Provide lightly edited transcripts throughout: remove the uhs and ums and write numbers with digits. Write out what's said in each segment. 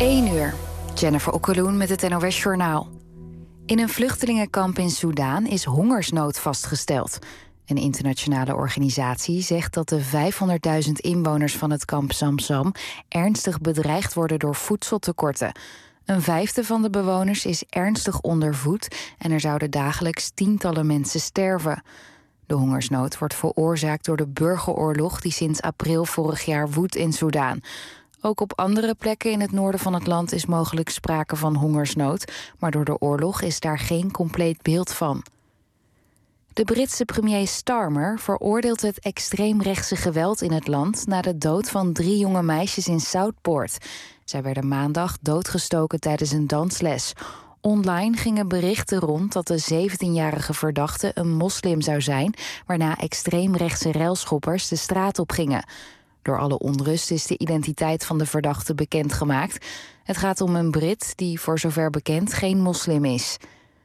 1 uur. Jennifer Okkeloen met het NOS-journaal. In een vluchtelingenkamp in Soedan is hongersnood vastgesteld. Een internationale organisatie zegt dat de 500.000 inwoners van het kamp Zamzam ernstig bedreigd worden door voedseltekorten. 1/5 van de bewoners is ernstig ondervoed en er zouden dagelijks tientallen mensen sterven. De hongersnood wordt veroorzaakt door de burgeroorlog die sinds april vorig jaar woedt in Soedan. Ook op andere plekken in het noorden van het land is mogelijk sprake van hongersnood, maar door de oorlog is daar geen compleet beeld van. De Britse premier Starmer veroordeelt het extreemrechtse geweld in het land na de dood van 3 jonge meisjes in Southport. Zij werden maandag doodgestoken tijdens een dansles. Online gingen berichten rond dat de 17-jarige verdachte een moslim zou zijn, waarna extreemrechtse relschoppers de straat op gingen. Door alle onrust is de identiteit van de verdachte bekendgemaakt. Het gaat om een Brit die voor zover bekend geen moslim is.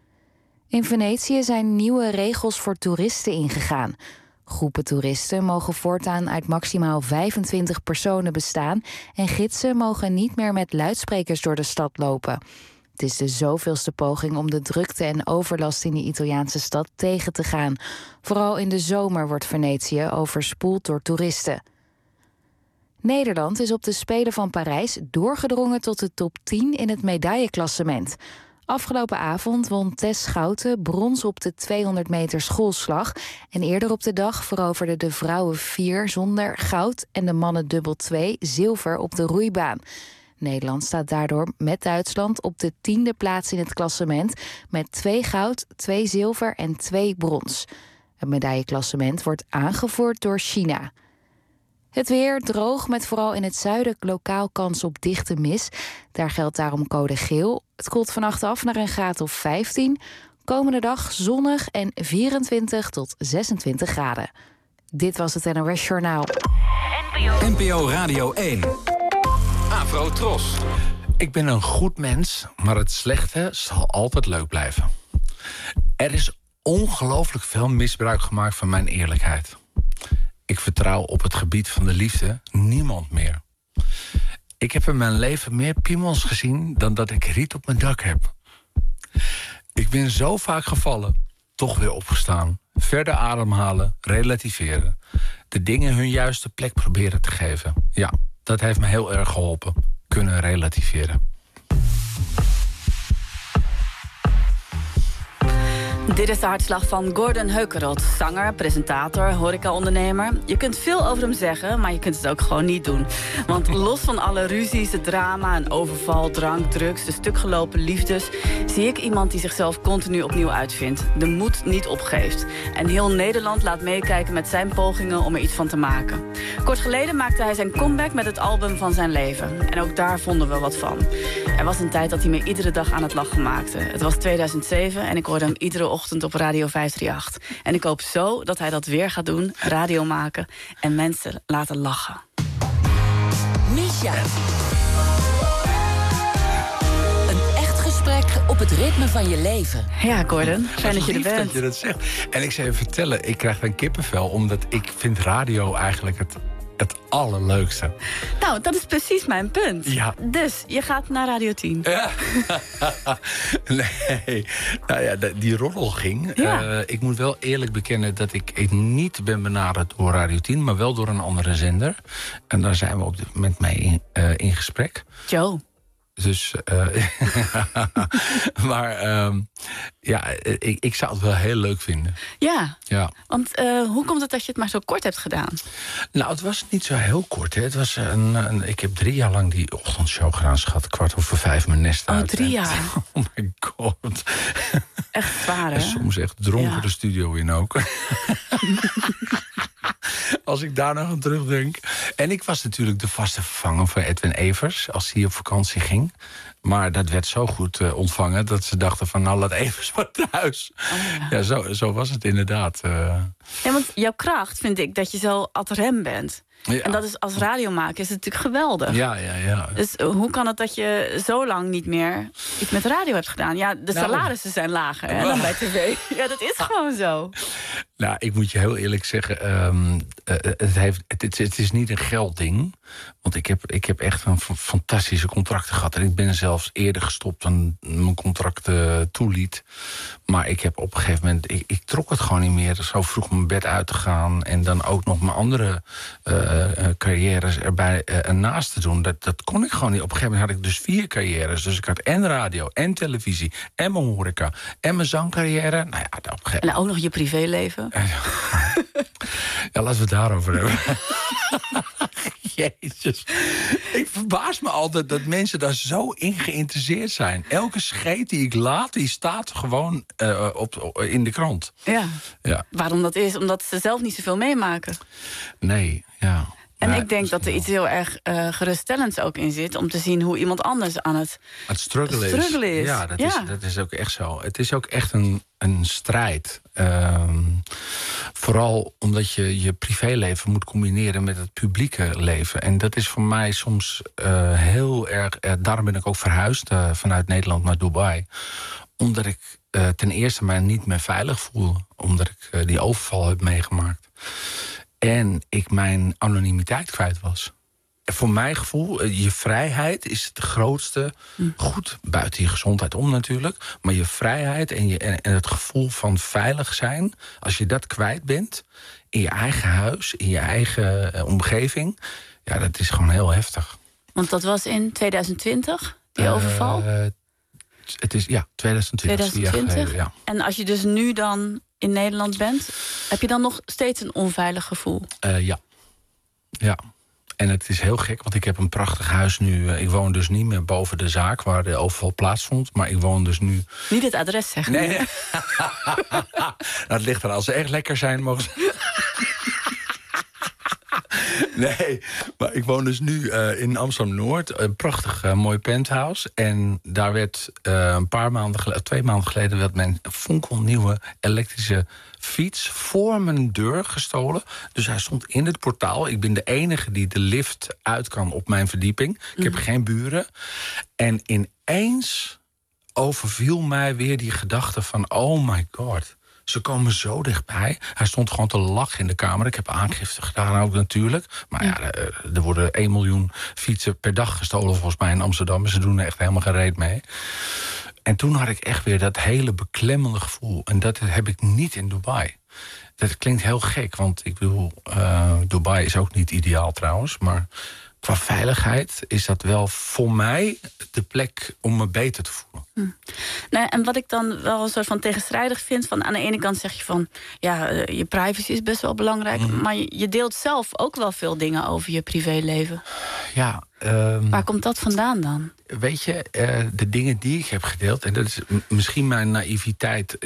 In Venetië zijn nieuwe regels voor toeristen ingegaan. Groepen toeristen mogen voortaan uit maximaal 25 personen bestaan en gidsen mogen niet meer met luidsprekers door de stad lopen. Het is de zoveelste poging om de drukte en overlast in de Italiaanse stad tegen te gaan. Vooral in de zomer wordt Venetië overspoeld door toeristen. Nederland is op de Spelen van Parijs doorgedrongen tot de top 10 in het medailleklassement. Afgelopen avond won Tess Schouten brons op de 200 meter schoolslag. En eerder op de dag veroverden de vrouwen 4 zonder goud en de mannen dubbel 2 zilver op de roeibaan. Nederland staat daardoor met Duitsland op de 10e plaats in het klassement met 2 goud, 2 zilver en 2 brons. Het medailleklassement wordt aangevoerd door China. Het weer droog met vooral in het zuiden lokaal kans op dichte mist. Daar geldt daarom code geel. Het koelt vannacht af naar een graad of 15. Komende dag zonnig en 24 tot 26 graden. Dit was het NOS Journaal. NPO Radio 1. Afro Tros. Ik ben een goed mens, maar het slechte zal altijd leuk blijven. Er is ongelooflijk veel misbruik gemaakt van mijn eerlijkheid. Ik vertrouw op het gebied van de liefde niemand meer. Ik heb in mijn leven meer piemels gezien dan dat ik riet op mijn dak heb. Ik ben zo vaak gevallen, toch weer opgestaan. Verder ademhalen, relativeren. De dingen hun juiste plek proberen te geven. Ja, dat heeft me heel erg geholpen. Kunnen relativeren. Dit is de hartslag van Gordon Heukerot. Zanger, presentator, horecaondernemer. Je kunt veel over hem zeggen, maar je kunt het ook gewoon niet doen. Want los van alle ruzies, het drama, een overval, drank, drugs, de stukgelopen liefdes, zie ik iemand die zichzelf continu opnieuw uitvindt. De moed niet opgeeft. En heel Nederland laat meekijken met zijn pogingen om er iets van te maken. Kort geleden maakte hij zijn comeback met het album van zijn leven. En ook daar vonden we wat van. Er was een tijd dat hij me iedere dag aan het lachen maakte. Het was 2007 en ik hoorde hem iedere ochtend op Radio 538. En ik hoop zo dat hij dat weer gaat doen, radio maken en mensen laten lachen. Misha. Een echt gesprek op het ritme van je leven. Ja, Gordon, fijn dat je er bent. Dat je dat zegt. En ik zou je vertellen, ik krijg een kippenvel, omdat ik vind radio eigenlijk het allerleukste. Nou, dat is precies mijn punt. Ja. Dus, je gaat naar Radio 10. Ja. Nee, nou ja, die roddel ging. Ja. Ik moet wel eerlijk bekennen dat ik niet ben benaderd door Radio 10, maar wel door een andere zender. En daar zijn we op dit moment mee in gesprek. Joe. Dus, maar ja, ik zou het wel heel leuk vinden. Ja, ja. Want hoe komt het dat je het maar zo kort hebt gedaan? Nou, het was niet zo heel kort. Hè. Het was ik heb 3 jaar lang die ochtendshow gedaan, schat. 4:15 mijn nest uit. 3 jaar? Oh my god. Echt zwaar, hè? En soms echt dronken de studio in ook. Als ik daar nog aan terugdenk. En ik was natuurlijk de vaste vervanger van Edwin Evers als hij op vakantie ging. Maar dat werd zo goed ontvangen dat ze dachten van nou, laat Evers maar thuis. Oh, ja, zo was het inderdaad. Ja, want jouw kracht vind ik dat je zo ad rem bent. Ja. En dat is als radiomaker is het natuurlijk geweldig. Ja. Dus hoe kan het dat je zo lang niet meer iets met radio hebt gedaan? Ja, de salarissen zijn lager hè, dan bij tv. Ja, dat is gewoon zo. Nou, ik moet je heel eerlijk zeggen, het is niet een geldding. Want ik heb echt een fantastische contracten gehad. En ik ben zelfs eerder gestopt dan mijn contract toeliet. Maar ik heb op een gegeven moment, ik trok het gewoon niet meer. Zo vroeg mijn bed uit te gaan. En dan ook nog mijn andere carrières erbij naast te doen. Dat kon ik gewoon niet. Op een gegeven moment had ik dus 4 carrières. Dus ik had en radio, en televisie, en mijn horeca, en mijn zangcarrière. Nou ja, op een gegeven moment... En ook nog je privéleven. Ja, laten we het daarover hebben. Jezus. Ik verbaas me altijd dat mensen daar zo in geïnteresseerd zijn. Elke scheet die ik laat, die staat gewoon in de krant. Ja. Waarom dat is? Omdat ze zelf niet zoveel meemaken. Nee, ja. En ik denk dat er iets heel erg geruststellends ook in zit... om te zien hoe iemand anders aan het struggelen is. Ja, dat is ook echt zo. Het is ook echt een strijd. Vooral omdat je je privéleven moet combineren met het publieke leven. En dat is voor mij soms heel erg... daarom ben ik ook verhuisd vanuit Nederland naar Dubai. Omdat ik ten eerste mij niet meer veilig voel. Omdat ik die overval heb meegemaakt. En ik mijn anonimiteit kwijt was. Voor mijn gevoel, je vrijheid is het grootste goed. Buiten je gezondheid om natuurlijk. Maar je vrijheid en het gevoel van veilig zijn... als je dat kwijt bent, in je eigen huis, in je eigen omgeving... ja, dat is gewoon heel heftig. Want dat was in 2020, die overval? Het is, 2020. 2020? Ja. En als je dus nu dan in Nederland bent... heb je dan nog steeds een onveilig gevoel? Ja. En het is heel gek, want ik heb een prachtig huis nu. Ik woon dus niet meer boven de zaak waar de overval plaatsvond. Maar ik woon dus nu... Niet het adres zeggen. Nee. Nou, het ligt er. Als ze echt lekker zijn, mogen ze... Nee, maar ik woon dus nu in Amsterdam-Noord. Een prachtig mooi penthouse. En daar werd 2 maanden geleden... werd mijn fonkelnieuwe elektrische fiets voor mijn deur gestolen. Dus hij stond in het portaal. Ik ben de enige die de lift uit kan op mijn verdieping. Ik heb geen buren. En ineens overviel mij weer die gedachte van... oh my god... Ze komen zo dichtbij. Hij stond gewoon te lachen in de kamer. Ik heb aangifte gedaan ook natuurlijk. Maar ja, er worden 1 miljoen fietsen per dag gestolen volgens mij in Amsterdam. En ze doen er echt helemaal geen reet mee. En toen had ik echt weer dat hele beklemmende gevoel. En dat heb ik niet in Dubai. Dat klinkt heel gek, want ik bedoel... Dubai is ook niet ideaal trouwens, maar... qua veiligheid is dat wel voor mij de plek om me beter te voelen. Nou, en wat ik dan wel een soort van tegenstrijdig vind... van aan de ene kant zeg je van... ja, je privacy is best wel belangrijk... maar je deelt zelf ook wel veel dingen over je privéleven. Ja. Waar komt dat vandaan dan? Weet je, de dingen die ik heb gedeeld... en dat is misschien mijn naïviteit...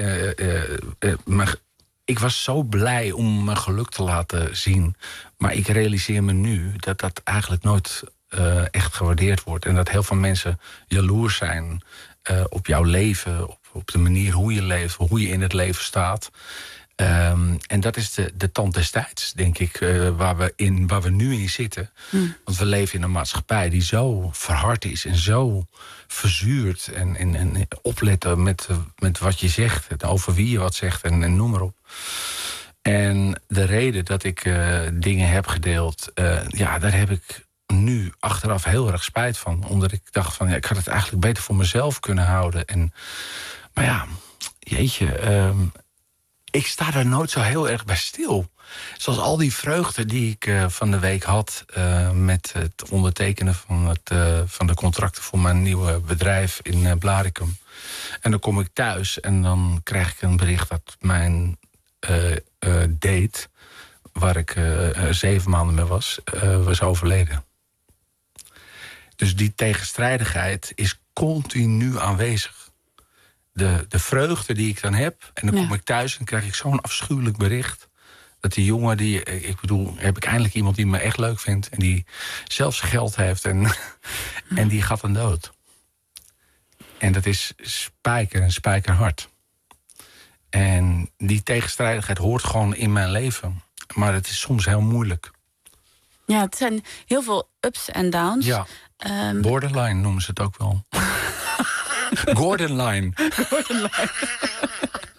ik was zo blij om mijn geluk te laten zien. Maar ik realiseer me nu dat dat eigenlijk nooit echt gewaardeerd wordt. En dat heel veel mensen jaloers zijn op jouw leven. Op de manier hoe je leeft, hoe je in het leven staat. En dat is de tand des tijds, denk ik, waar we nu in zitten. Want we leven in een maatschappij die zo verhard is en zo verzuurd. En opletten met wat je zegt, over wie je wat zegt en noem maar op. En de reden dat ik dingen heb gedeeld, daar heb ik nu achteraf heel erg spijt van. Omdat ik dacht van, ik had het eigenlijk beter voor mezelf kunnen houden. Maar ja, jeetje... ik sta daar nooit zo heel erg bij stil. Zoals al die vreugde die ik van de week had... met het ondertekenen van de contracten voor mijn nieuwe bedrijf in Blaricum. En dan kom ik thuis en dan krijg ik een bericht dat mijn date... waar ik 7 maanden mee was overleden. Dus die tegenstrijdigheid is continu aanwezig. De vreugde die ik dan heb... en dan kom ik thuis en krijg ik zo'n afschuwelijk bericht... dat die jongen, heb ik eindelijk iemand die me echt leuk vindt... en die zelfs geld heeft en die gaat dan dood. En dat is spijkerhard. En die tegenstrijdigheid hoort gewoon in mijn leven. Maar het is soms heel moeilijk. Ja, het zijn heel veel ups en downs. Ja, borderline noemen ze het ook wel. Gordon Line.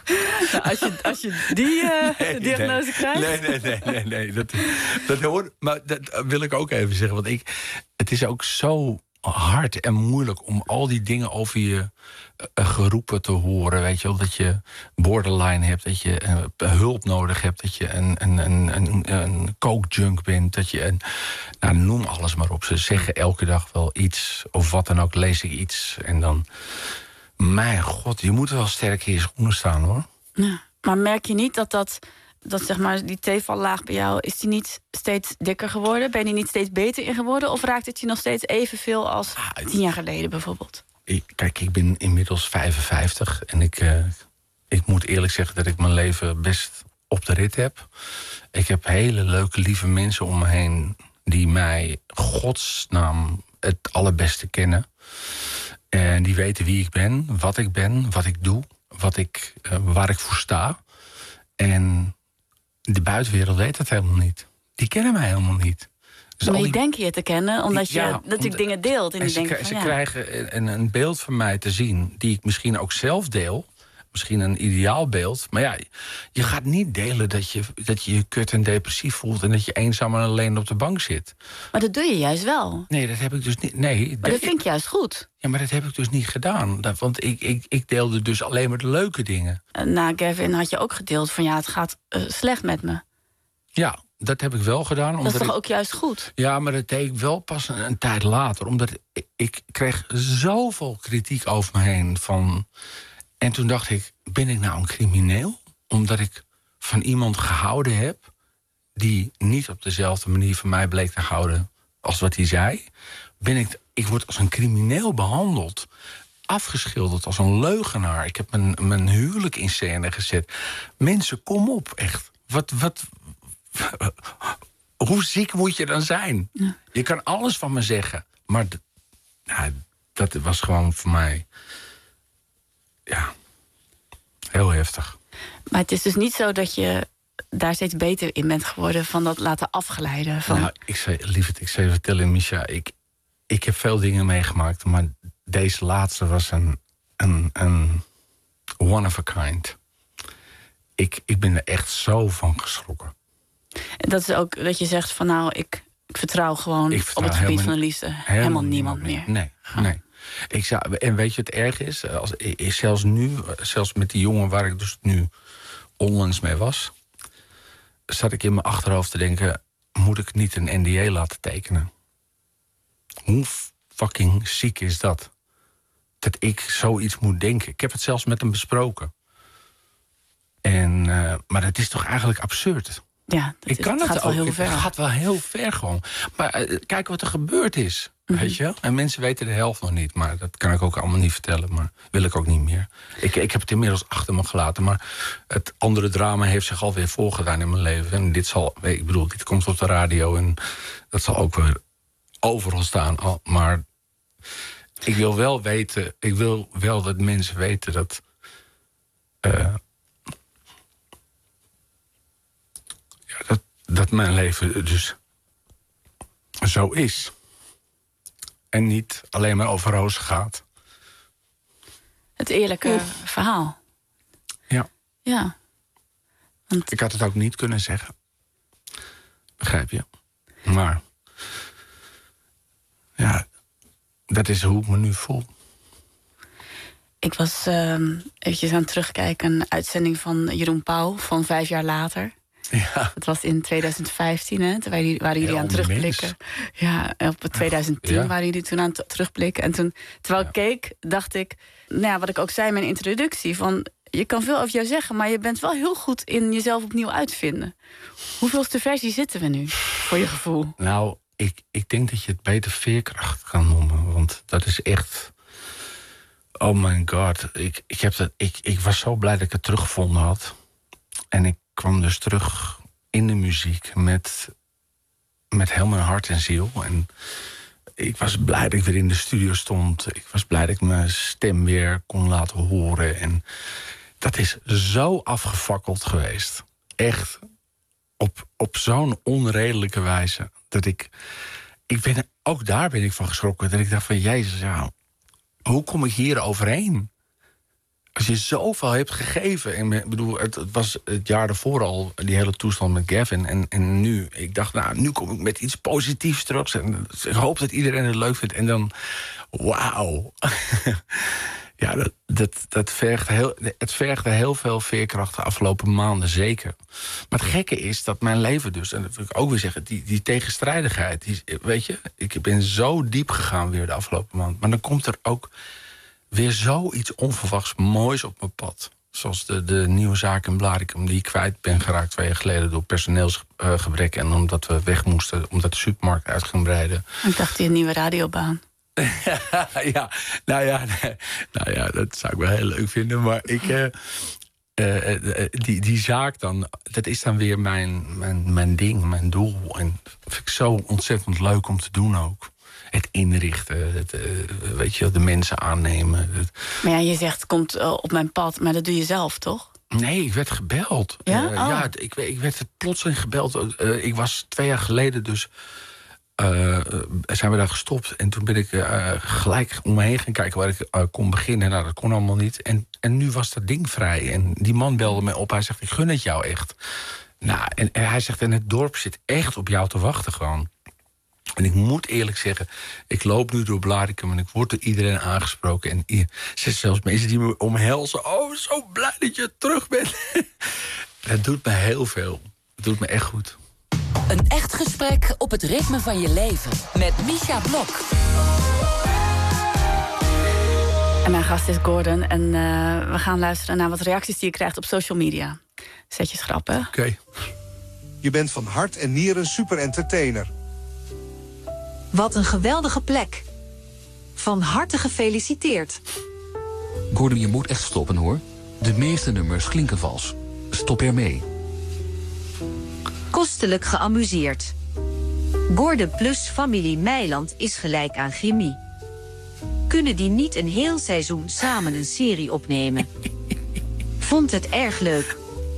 Nou, als je die diagnose krijgt... Nee. Dat hoort, maar dat wil ik ook even zeggen. Want het is ook zo hard en moeilijk om al die dingen over je geroepen te horen. Weet je wel, dat je borderline hebt, dat je hulp nodig hebt, dat je een coke-junk bent, dat je nou, noem alles maar op. Ze zeggen elke dag wel iets, of wat dan ook, lees ik iets. En dan, mijn god, je moet wel sterk in je schoenen staan, hoor. Ja, maar merk je niet dat zeg maar die tevallaag bij jou, is die niet steeds dikker geworden? Ben je niet steeds beter in geworden? Of raakt het je nog steeds evenveel als 10 jaar geleden bijvoorbeeld? Kijk, ik ben inmiddels 55 en ik moet eerlijk zeggen dat ik mijn leven best op de rit heb. Ik heb hele leuke, lieve mensen om me heen die mij godsnaam het allerbeste kennen. En die weten wie ik ben, wat ik doe, waar ik voor sta. En de buitenwereld weet het helemaal niet. Die kennen mij helemaal niet. Dus maar die denken je te kennen, omdat je natuurlijk dingen deelt. En ze krijgen een beeld van mij te zien die ik misschien ook zelf deel. Misschien een ideaalbeeld. Maar ja, je gaat niet delen dat je kut en depressief voelt en dat je eenzaam en alleen op de bank zit. Maar dat doe je juist wel. Nee, dat heb ik dus niet. Nee, maar dat vind ik juist goed. Ja, maar dat heb ik dus niet gedaan. Want ik deelde dus alleen maar de leuke dingen. Na Gavin had je ook gedeeld van het gaat slecht met me. Ja, dat heb ik wel gedaan. Dat is toch ook juist goed? Ja, maar dat deed ik wel pas een tijd later. Omdat ik kreeg zoveel kritiek over me heen van... En toen dacht ik, ben ik nou een crimineel? Omdat ik van iemand gehouden heb die niet op dezelfde manier van mij bleek te houden als wat hij zei. Ik word als een crimineel behandeld. Afgeschilderd als een leugenaar. Ik heb mijn huwelijk in scène gezet. Mensen, kom op, echt. Hoe ziek moet je dan zijn? Ja. Je kan alles van me zeggen. Maar dat was gewoon voor mij... Ja, heel heftig. Maar het is dus niet zo dat je daar steeds beter in bent geworden... van dat laten afgeleiden? Van... Nou, ik zou je vertellen, Misha... Ik heb veel dingen meegemaakt... maar deze laatste was een one of a kind. Ik ben er echt zo van geschrokken. En dat is ook dat je zegt van... ik vertrouw gewoon op het gebied van de liefde... helemaal niemand meer. Nee. En weet je wat erg is? Zelfs met die jongen waar ik dus nu onlangs mee was... zat ik in mijn achterhoofd te denken... moet ik niet een NDA laten tekenen? Hoe fucking ziek is dat? Dat ik zoiets moet denken. Ik heb het zelfs met hem besproken. Maar het is toch eigenlijk absurd? Ja, het gaat wel heel ver. Het gaat wel heel ver gewoon. Maar kijk wat er gebeurd is. Weet je? En mensen weten de helft nog niet. Maar dat kan ik ook allemaal niet vertellen. Maar wil ik ook niet meer. Ik heb het inmiddels achter me gelaten. Maar het andere drama heeft zich alweer voorgedaan in mijn leven. En dit komt op de radio. En dat zal ook weer overal staan. Maar ik wil wel weten... Ik wil wel dat mensen weten dat... dat mijn leven dus zo is. En niet alleen maar over rozen gaat. Het eerlijke verhaal. Ja. Want... Ik had het ook niet kunnen zeggen. Begrijp je? Maar... Ja, dat is hoe ik me nu voel. Ik was eventjes aan het terugkijken... een uitzending van Jeroen Pauw van 5 jaar later... Ja. Het was in 2015, hè? Toen waren jullie aan het terugblikken. Ja, op 2010 waren jullie toen aan het terugblikken. En toen, terwijl ik keek, dacht ik... wat ik ook zei in mijn introductie... van je kan veel over jou zeggen... maar je bent wel heel goed in jezelf opnieuw uitvinden. Hoeveelste versie zitten we nu, voor je gevoel? Nou, ik denk dat je het beter veerkracht kan noemen. Want dat is echt... Oh my god. Ik was zo blij dat ik het teruggevonden had. En ik kwam dus terug in de muziek met heel mijn hart en ziel. En ik was blij dat ik weer in de studio stond. Ik was blij dat ik mijn stem weer kon laten horen. En dat is zo afgefakkeld geweest. Echt op zo'n onredelijke wijze. Dat ook daar ben ik van geschrokken. Dat ik dacht van, Jezus, hoe kom ik hier overheen? Als je zoveel hebt gegeven. En ik bedoel, het was het jaar ervoor al, die hele toestand met Gavin. En nu, ik dacht, nou, nu kom ik met iets positiefs terug. En ik hoop dat iedereen het leuk vindt. En dan, wauw. Ja, het vergde heel veel veerkracht de afgelopen maanden, zeker. Maar het gekke is dat mijn leven dus, en dat wil ik ook weer zeggen, die tegenstrijdigheid, weet je, ik ben zo diep gegaan weer de afgelopen maand. Maar dan komt er ook weer zoiets onverwachts moois op mijn pad. Zoals de nieuwe zaak in Blaricum, die ik kwijt ben geraakt 2 jaar geleden door personeelsgebrek. En omdat we weg moesten, omdat de supermarkt uit ging breiden. Ik dacht, die nieuwe radiobaan. Nou ja, dat zou ik wel heel leuk vinden. Maar die zaak dan, dat is dan weer mijn ding, mijn doel. En dat vind ik zo ontzettend leuk om te doen ook. Het inrichten, weet je, de mensen aannemen. Maar ja, je zegt, het komt op mijn pad, maar dat doe je zelf, toch? Nee, ik werd gebeld. Ja? Ja, ik werd plotseling gebeld. Ik was 2 jaar geleden dus, zijn we daar gestopt. En toen ben ik gelijk om me heen gaan kijken waar ik kon beginnen. Nou, dat kon allemaal niet. En nu was dat ding vrij. En die man belde me op. Hij zegt, ik gun het jou echt. Nou, en hij zegt, en het dorp zit echt op jou te wachten gewoon. En ik moet eerlijk zeggen, ik loop nu door Blaricum en ik word door iedereen aangesproken. En er zijn zelfs mensen die me omhelzen. Oh, zo blij dat je terug bent. Dat doet me heel veel. Dat doet me echt goed. Een echt gesprek op het ritme van je leven. Met Misha Blok. En mijn gast is Gordon. En we gaan luisteren naar wat reacties die je krijgt op social media. Zet je schrap, hè? Oké. Je bent van hart en nieren super entertainer. Wat een geweldige plek. Van harte gefeliciteerd. Gordon, je moet echt stoppen, hoor. De meeste nummers klinken vals. Stop ermee. Kostelijk geamuseerd. Gordon plus familie Meiland is gelijk aan chemie. Kunnen die niet een heel seizoen samen een serie opnemen? Vond het erg leuk.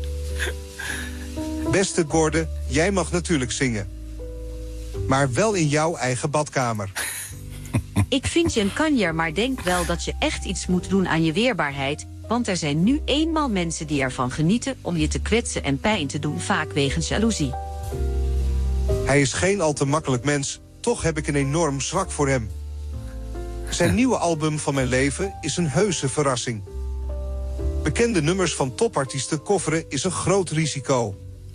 Beste Gordon, jij mag natuurlijk zingen. Maar wel in jouw eigen badkamer. Ik vind je een kanjer, maar denk wel dat je echt iets moet doen aan je weerbaarheid. Want er zijn nu eenmaal mensen die ervan genieten om je te kwetsen en pijn te doen, vaak wegens jaloezie. Hij is geen al te makkelijk mens, toch heb ik een enorm zwak voor hem. Zijn nieuwe album Van Mijn Leven is een heuse verrassing. Bekende nummers van topartiesten coveren is een groot risico.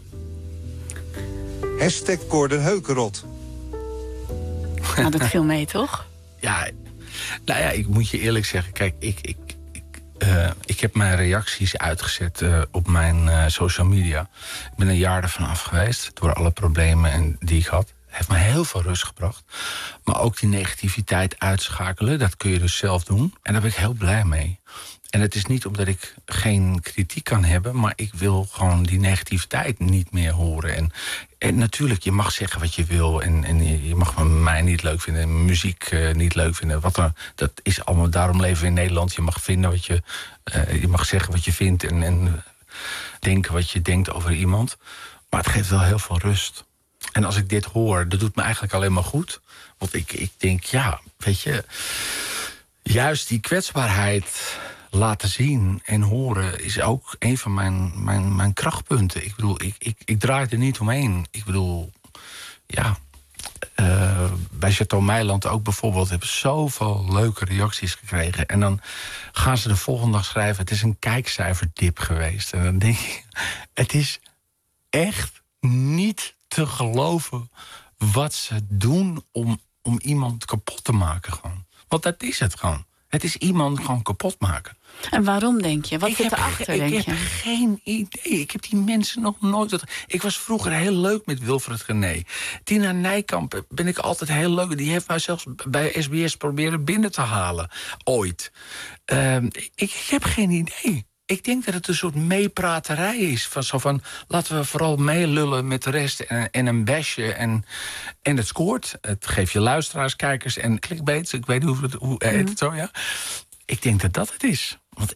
#Gordon Heukerot. Nou, dat viel mee, toch? Ja, nou ja, ik moet je eerlijk zeggen. Kijk, ik heb mijn reacties uitgezet op mijn social media. Ik ben een jaar ervan af geweest door alle problemen die ik had. Heeft me heel veel rust gebracht. Maar ook die negativiteit uitschakelen, dat kun je dus zelf doen. En daar ben ik heel blij mee. En het is niet omdat ik geen kritiek kan hebben, maar ik wil gewoon die negativiteit niet meer horen. En natuurlijk, je mag zeggen wat je wil. En je mag mij niet leuk vinden en muziek niet leuk vinden. Dat is allemaal, daarom leven we in Nederland. Je mag vinden wat je mag zeggen wat je vindt en denken wat je denkt over iemand. Maar het geeft wel heel veel rust. En als ik dit hoor, dat doet me eigenlijk alleen maar goed. Want ik denk, ja, weet je, juist die kwetsbaarheid laten zien en horen is ook een van mijn krachtpunten. Ik bedoel, ik draai er niet omheen. Ik bedoel, ja, bij Chateau Meiland ook bijvoorbeeld hebben zoveel leuke reacties gekregen. En dan gaan ze de volgende dag schrijven, het is een kijkcijferdip geweest. En dan denk ik, het is echt niet te geloven wat ze doen om iemand kapot te maken gewoon. Want dat is het gewoon. Het is iemand gewoon kapot maken. En waarom, denk je? Wat zit erachter, denk je? Ik heb geen idee. Ik heb die mensen nog nooit... Ik was vroeger heel leuk met Wilfred Genee. Tina Nijkamp ben ik altijd heel leuk. Die heeft mij zelfs bij SBS proberen binnen te halen. Ooit. Ik heb geen idee. Ik denk dat het een soort meepraterij is. Van laten we vooral meelullen met de rest en een basje. En het scoort. Het geeft je luisteraars, kijkers en clickbaits. Ik weet niet hoe heet het zo, ja. Ik denk dat dat het is. Want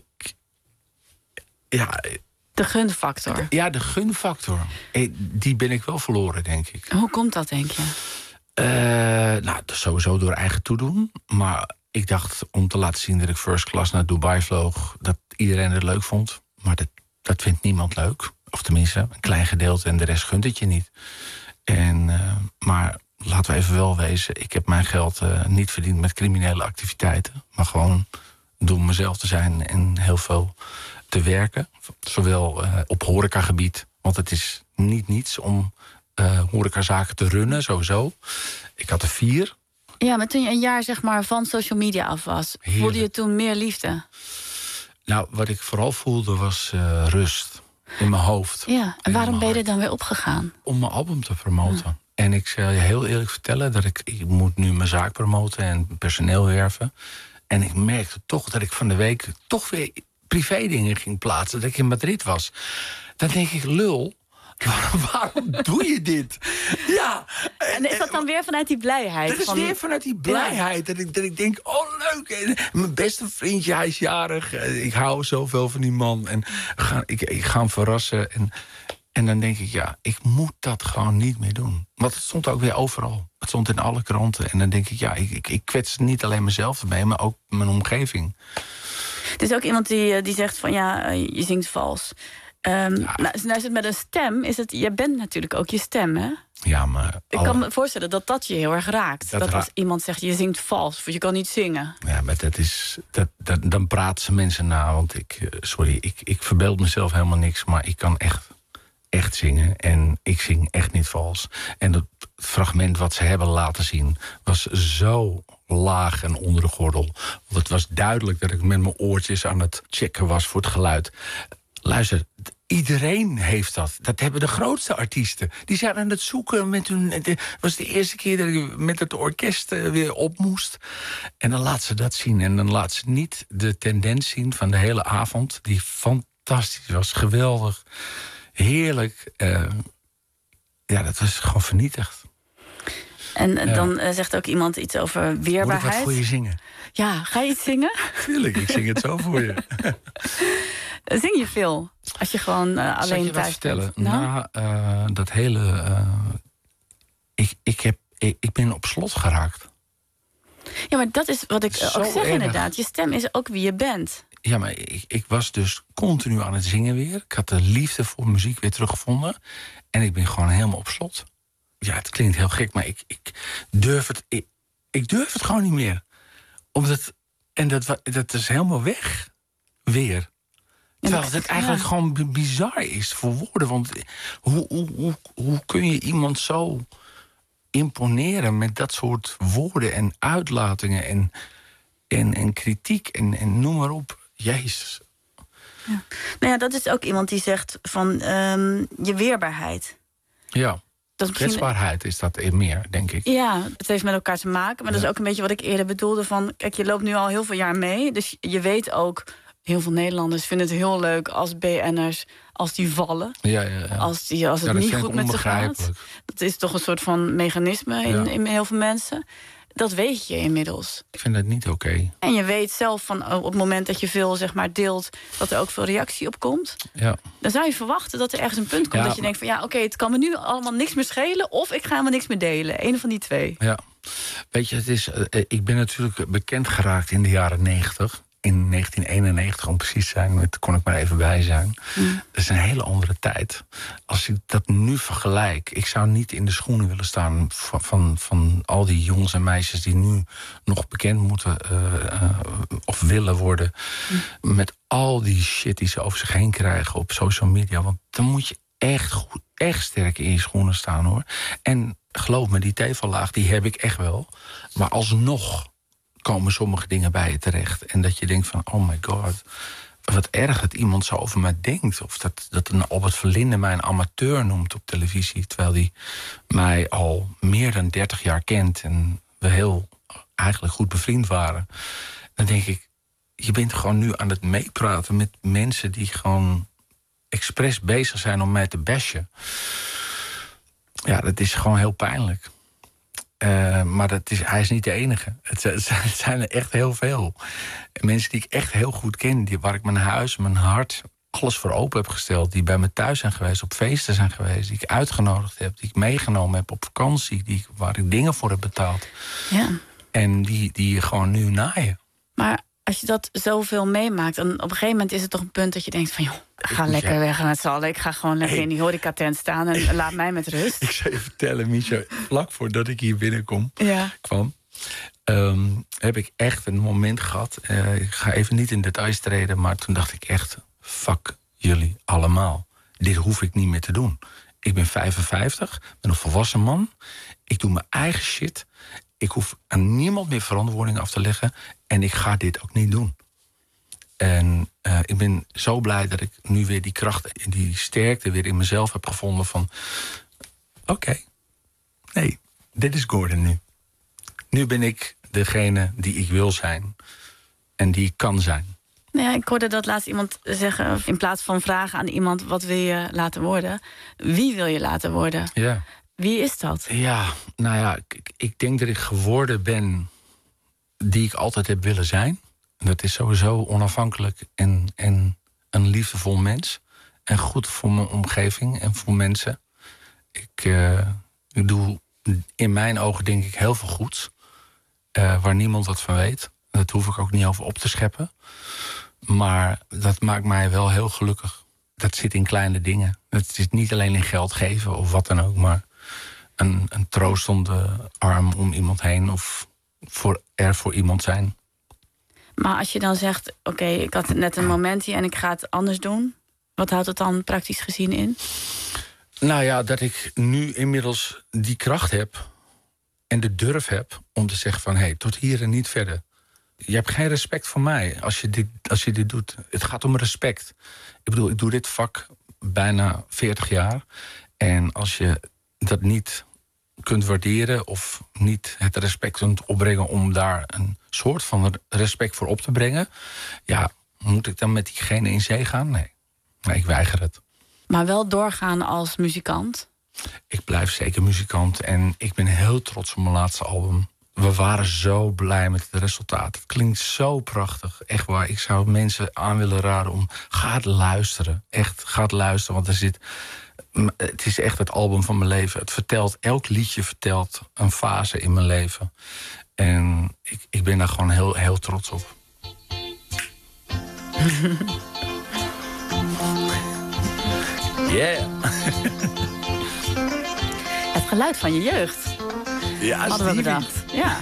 ja... De gunfactor. Ja, de gunfactor. Die ben ik wel verloren, denk ik. Hoe komt dat, denk je? Nou, sowieso door eigen toedoen. Maar ik dacht, om te laten zien dat ik first class naar Dubai vloog, iedereen het leuk vond. Maar dat vindt niemand leuk. Of tenminste, een klein gedeelte en de rest gunt het je niet. Maar laten we even wel wezen, ik heb mijn geld niet verdiend met criminele activiteiten. Maar gewoon door mezelf te zijn en heel veel te werken. Zowel op horecagebied, want het is niet niets om horecazaken te runnen, sowieso. Ik had er 4. Ja, maar toen je een jaar zeg maar van social media af was, voelde je toen meer liefde? Nou, wat ik vooral voelde was rust in mijn hoofd. Ja, en waarom ben je er dan weer opgegaan? Om mijn album te promoten. Ja. En ik zal je heel eerlijk vertellen dat ik moet nu mijn zaak promoten en personeel werven. En ik merkte toch dat ik van de week toch weer privé dingen ging plaatsen. Dat ik in Madrid was. Dan denk ik, lul, waarom doe je dit? Ja. En is dat dan weer vanuit die blijheid? Dat is weer vanuit die blijheid. Ja. Dat ik denk, oh leuk. En mijn beste vriendje, hij is jarig. Ik hou zoveel van die man. En ik ga hem verrassen. En dan denk ik, ja, ik moet dat gewoon niet meer doen. Want het stond ook weer overal. Het stond in alle kranten. En dan denk ik, ja, ik kwets niet alleen mezelf ermee, maar ook mijn omgeving. Er is ook iemand die zegt van, ja, je zingt vals. Nou is het met een stem, je bent natuurlijk ook je stem, hè? Ja, maar ik kan me voorstellen dat je heel erg raakt. Dat als iemand zegt, je zingt vals, of je kan niet zingen. Ja, maar dan praten ze mensen na. Want ik verbeeld mezelf helemaal niks, maar ik kan echt zingen. En ik zing echt niet vals. En dat fragment wat ze hebben laten zien was zo laag en onder de gordel. Want het was duidelijk dat ik met mijn oortjes aan het checken was voor het geluid. Luister, iedereen heeft dat. Dat hebben de grootste artiesten. Die zijn aan het zoeken met hun. Het was de eerste keer dat ik met het orkest weer op moest. En dan laat ze dat zien. En dan laat ze niet de tendens zien van de hele avond. Die fantastisch was, geweldig, heerlijk. Ja, dat was gewoon vernietigd. En dan zegt ook iemand iets over weerbaarheid. Moet ik wat voor je zingen? Ja, ga je iets zingen? Tuurlijk, ik zing het zo voor je. Zing je veel? Als je gewoon alleen thuis vertellen? Nou? Dat hele... Ik ben op slot geraakt. Ja, maar dat is wat ik ook zeg inderdaad. Je stem is ook wie je bent. Ja, maar ik was dus continu aan het zingen weer. Ik had de liefde voor muziek weer teruggevonden. En ik ben gewoon helemaal op slot. Ja, het klinkt heel gek, maar ik durf het... Ik durf het gewoon niet meer. Omdat... En dat is helemaal weg. Weer. Terwijl het eigenlijk gewoon bizar is voor woorden. Want hoe kun je iemand zo imponeren met dat soort woorden en uitlatingen en kritiek en noem maar op. Jezus. Ja. Nou ja, dat is ook iemand die zegt van je weerbaarheid. Ja. Kwetsbaarheid is dat meer, denk ik. Ja, het heeft met elkaar te maken. Maar dat is ook een beetje wat ik eerder bedoelde van... Kijk, je loopt nu al heel veel jaar mee. Dus je weet ook... Heel veel Nederlanders vinden het heel leuk als BN'ers... als die vallen. Ja. Als het niet goed met ze gaat. Dat is toch een soort van mechanisme in heel veel mensen. Dat weet je inmiddels. Ik vind dat niet oké. En je weet zelf van op het moment dat je veel zeg maar deelt... dat er ook veel reactie op komt. Ja. Dan zou je verwachten dat er ergens een punt komt... dat je denkt van oké, het kan me nu allemaal niks meer schelen... of ik ga helemaal niks meer delen. Eén van die twee. Ja. Weet je, ik ben natuurlijk bekend geraakt in de jaren 90... In 1991, om precies te zijn, daar kon ik maar even bij zijn. Dat is een hele andere tijd. Als ik dat nu vergelijk... ik zou niet in de schoenen willen staan... van al die jongens en meisjes die nu nog bekend moeten... of willen worden... met al die shit die ze over zich heen krijgen op social media. Want dan moet je echt sterk in je schoenen staan, hoor. En geloof me, die tevellaag, die heb ik echt wel. Maar alsnog... komen sommige dingen bij je terecht. En dat je denkt van, oh my god, wat erg dat iemand zo over mij denkt. Of dat een Albert Verlinde mij een amateur noemt op televisie... terwijl die mij al meer dan 30 jaar kent... en we heel eigenlijk goed bevriend waren. Dan denk ik, je bent gewoon nu aan het meepraten met mensen... die gewoon expres bezig zijn om mij te bashen. Ja, dat is gewoon heel pijnlijk. Maar hij is niet de enige. Het zijn er echt heel veel. Mensen die ik echt heel goed ken... waar ik mijn huis, mijn hart, alles voor open heb gesteld... die bij me thuis zijn geweest, op feesten zijn geweest... die ik uitgenodigd heb, die ik meegenomen heb op vakantie... waar ik dingen voor heb betaald. Ja. En die je gewoon nu naaien. Maar Als je dat zoveel meemaakt, dan op een gegeven moment is het toch een punt dat je denkt van, joh, ga lekker weg met z'n allen. Ik ga gewoon lekker in die horecatent staan en laat mij met rust. Ik zou je vertellen, Micha, vlak voordat ik hier binnenkwam, heb ik echt een moment gehad. Ik ga even niet in details treden, maar toen dacht ik echt, fuck jullie allemaal. Dit hoef ik niet meer te doen. Ik ben 55, ben een volwassen man. Ik doe mijn eigen shit. Ik hoef aan niemand meer verantwoording af te leggen. En ik ga dit ook niet doen. En ik ben zo blij dat ik nu weer die kracht en die sterkte weer in mezelf heb gevonden van, oké, nee, dit is Gordon nu. Nu ben ik degene die ik wil zijn. En die ik kan zijn. Nou ja, ik hoorde dat laatst iemand zeggen, in plaats van vragen aan iemand, wat wil je laten worden? Wie wil je laten worden? Ja. Wie is dat? Ja, nou ja, ik denk dat ik geworden ben die ik altijd heb willen zijn. Dat is sowieso onafhankelijk en een liefdevol mens. En goed voor mijn omgeving en voor mensen. Ik doe in mijn ogen denk ik heel veel goeds. Waar niemand wat van weet. Dat hoef ik ook niet over op te scheppen. Maar dat maakt mij wel heel gelukkig. Dat zit in kleine dingen. Het zit niet alleen in geld geven of wat dan ook, maar een troostende arm om iemand heen of er voor iemand zijn. Maar als je dan zegt, oké, ik had net een momentje en ik ga het anders doen. Wat houdt het dan praktisch gezien in? Nou ja, dat ik nu inmiddels die kracht heb en de durf heb om te zeggen van, hé, tot hier en niet verder. Je hebt geen respect voor mij als je dit doet. Het gaat om respect. Ik bedoel, ik doe dit vak bijna 40 jaar. En als je dat niet kunt waarderen of niet het respect kunt opbrengen om daar een soort van respect voor op te brengen, ja, moet ik dan met diegene in zee gaan? Nee, ik weiger het. Maar wel doorgaan als muzikant? Ik blijf zeker muzikant en ik ben heel trots op mijn laatste album. We waren zo blij met het resultaat. Het klinkt zo prachtig. Echt waar. Ik zou mensen aan willen raden om, ga het luisteren. Echt, ga het luisteren. Want het is echt het album van mijn leven. Elk liedje vertelt een fase in mijn leven. En ik ben daar gewoon heel, heel trots op. Yeah. Het geluid van je jeugd. Ja, hadden we bedacht. Ja.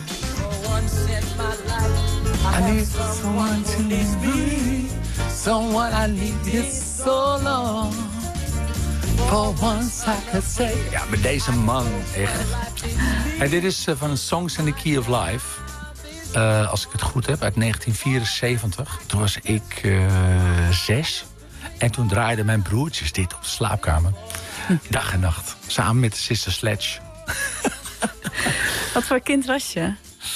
I need someone to leave me. Someone I needed so long. For once I could say. Ja, met deze man, echt. Hey, dit is van Songs in the Key of Life. Als ik het goed heb, uit 1974. Toen was ik 6. En toen draaiden mijn broertjes dit op de slaapkamer. Dag en nacht. Samen met de Sister Sledge. Wat voor kind was je?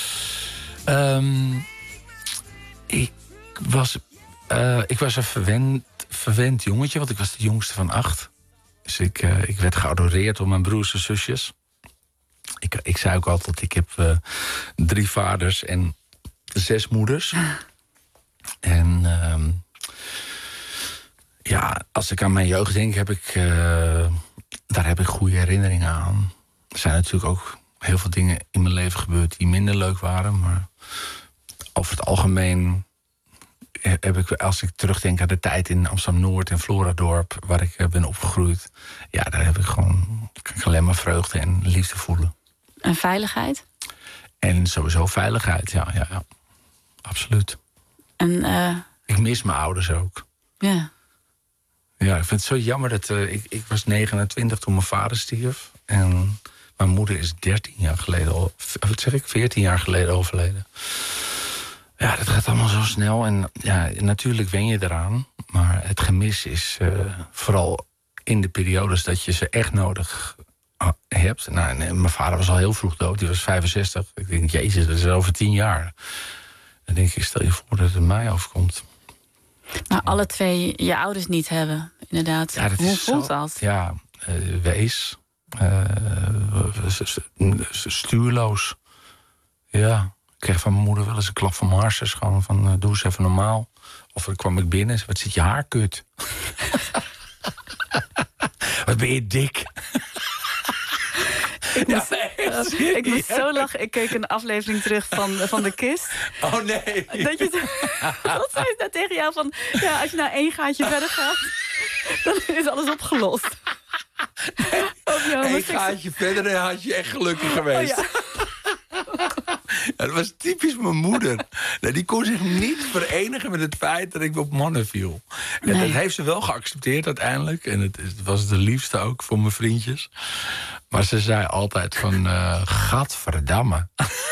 Ik was een verwend jongetje, want ik was de jongste van 8. Dus ik werd geadoreerd door mijn broers en zusjes. Ik zei ook altijd, ik heb 3 vaders en 6 moeders. En ja, als ik aan mijn jeugd denk, daar heb ik goede herinneringen aan. Er zijn natuurlijk ook heel veel dingen in mijn leven gebeurd die minder leuk waren. Maar over het algemeen heb ik, als ik terugdenk aan de tijd in Amsterdam-Noord en Floradorp, waar ik ben opgegroeid, ja, daar heb ik gewoon, kan ik alleen maar vreugde en liefde voelen. En veiligheid? En sowieso veiligheid, ja. Absoluut. En, ik mis mijn ouders ook. Ja. Ja, ik vind het zo jammer dat ik was 29 toen mijn vader stierf. En mijn moeder is 14 jaar geleden, 14 jaar geleden overleden. Ja, dat gaat allemaal zo snel. En ja, natuurlijk wen je eraan. Maar het gemis is vooral in de periodes dat je ze echt nodig hebt. Nou, mijn vader was al heel vroeg dood, die was 65. Ik denk, jezus, dat is over 10 jaar. Dan denk ik, stel je voor dat het mij overkomt. Maar alle 2 je ouders niet hebben, inderdaad. Ja, hoe voelt dat? Ja, wees. Stuurloos. Ja, ik kreeg van mijn moeder wel eens een klap van mijn harses. Gewoon van, doe eens even normaal. Of dan kwam ik binnen en zei, wat zit je haar kut? Wat ben je dik? Ik Ik moest zo lachen. Ik keek een aflevering terug van De Kist. Oh nee. Dat zei ze nou tegen jou van... Ja, als je nou 1 gaatje verder gaat, dan is alles opgelost. Eén gaatje verder en had je echt gelukkig geweest. Oh, ja, dat was typisch mijn moeder. Die kon zich niet verenigen met het feit dat ik op mannen viel. En dat heeft ze wel geaccepteerd uiteindelijk. En het was de liefste ook voor mijn vriendjes. Maar ze zei altijd van... gadverdamme.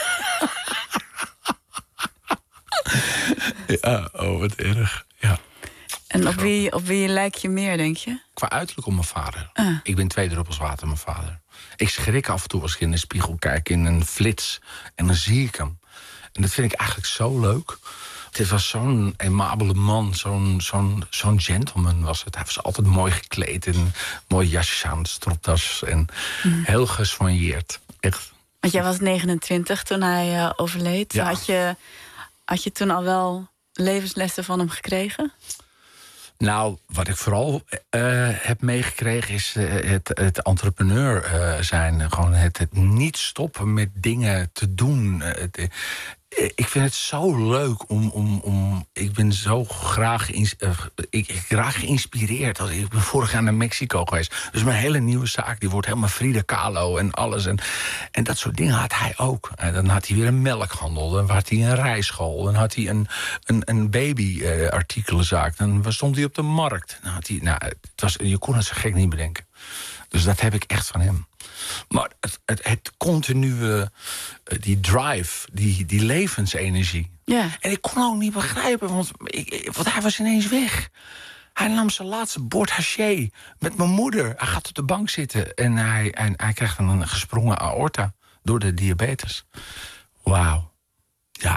Ja, oh, wat erg. Ja. En op wie lijk je meer, denk je? Qua uiterlijk op mijn vader. Ik ben 2 druppels water, mijn vader. Ik schrik af en toe als ik in de spiegel kijk in een flits. En dan zie ik hem. En dat vind ik eigenlijk zo leuk. Dit was zo'n aimabele man. Zo'n gentleman was het. Hij was altijd mooi gekleed. En mooi jasjes aan, stropdas. En heel gesoigneerd. Echt. Want jij was 29 toen hij overleed. Ja. Had je toen al wel levenslessen van hem gekregen? Nou, wat ik vooral heb meegekregen is het entrepreneur zijn. Gewoon het niet stoppen met dingen te doen. Ik vind het zo leuk om ik ben zo graag geïnspireerd. Ik ben vorig jaar naar Mexico geweest. Dus mijn hele nieuwe zaak die wordt helemaal Frida Kahlo en alles. En dat soort dingen had hij ook. Dan had hij weer een melkhandel. Dan had hij een rijschool. Dan had hij een babyartikelenzaak. Dan stond hij op de markt. Dan had hij, je kon het zo gek niet bedenken. Dus dat heb ik echt van hem. Maar het continue, die drive, die levensenergie. Ja. En ik kon ook niet begrijpen, want hij was ineens weg. Hij nam zijn laatste bord haché met mijn moeder. Hij gaat op de bank zitten en hij krijgt een gesprongen aorta door de diabetes. Wauw. Ja,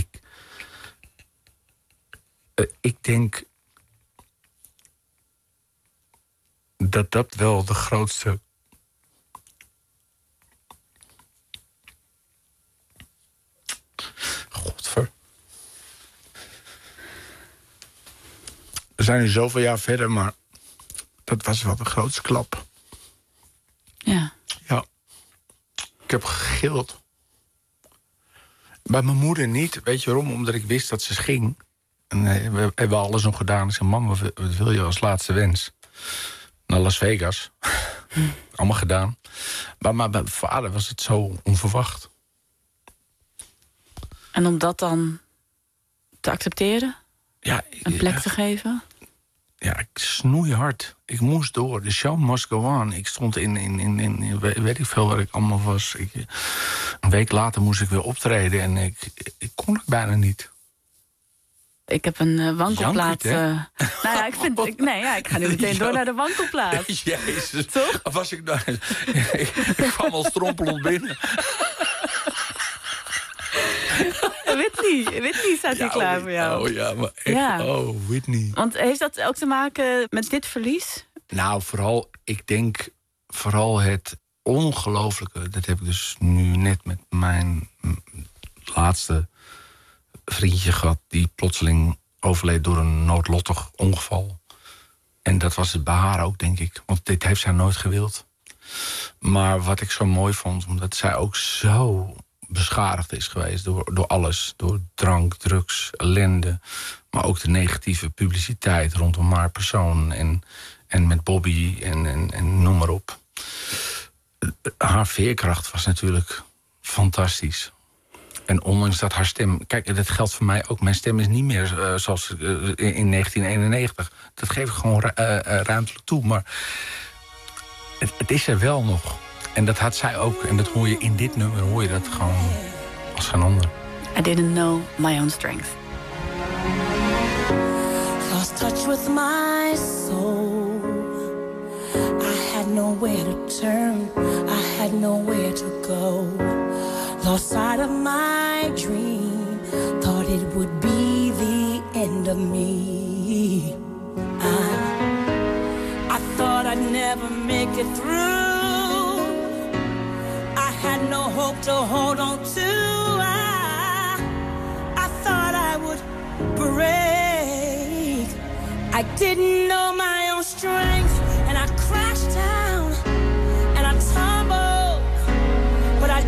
ik denk dat wel de grootste... Godver. We zijn nu zoveel jaar verder, maar dat was wel de grootste klap. Ja. Ja. Ik heb gegild. Bij mijn moeder niet. Weet je waarom? Omdat ik wist dat ze ging. En we hebben alles nog gedaan. Ik zei, mam, wat wil je als laatste wens? Naar Las Vegas. Allemaal gedaan. Maar bij mijn vader was het zo onverwacht. En om dat dan te accepteren? Ja, een plek te geven? Ja, ik snoei hard. Ik moest door. The show must go on. Ik stond in weet ik veel waar ik allemaal was. Een week later moest ik weer optreden en ik kon het bijna niet. Ik heb een wankelplaat. Nou ja, ik ga nu meteen door naar de wankelplaat. Jezus. Toch? Of was ik daar? Ik kwam al strompelend binnen. Whitney staat hier klaar voor jou. Oh ja, maar echt, ja. Oh, Whitney. Want heeft dat ook te maken met dit verlies? Nou, ik denk vooral het ongelooflijke. Dat heb ik dus nu net met mijn laatste vriendje gehad, die plotseling overleed door een noodlottig ongeval. En dat was het bij haar ook, denk ik. Want dit heeft zij nooit gewild. Maar wat ik zo mooi vond, omdat zij ook zo beschadigd is geweest door alles. Door drank, drugs, ellende. Maar ook de negatieve publiciteit rondom haar persoon. En met Bobby en noem maar op. Haar veerkracht was natuurlijk fantastisch. En ondanks dat haar stem... Kijk, dat geldt voor mij ook. Mijn stem is niet meer zoals in 1991. Dat geef ik gewoon ruimtelijk toe. Maar het is er wel nog. En dat had zij ook. En dat hoor je in dit nummer, hoor je dat gewoon als geen ander. I didn't know my own strength. Lost touch with my soul. I had nowhere to turn. I had nowhere to go. Lost sight of my dream. Thought it would be the end of me. I thought I'd never make it through. I had no hope to hold on to. I thought I would break. I didn't know my own strength. And I crashed down and I tumbled. But I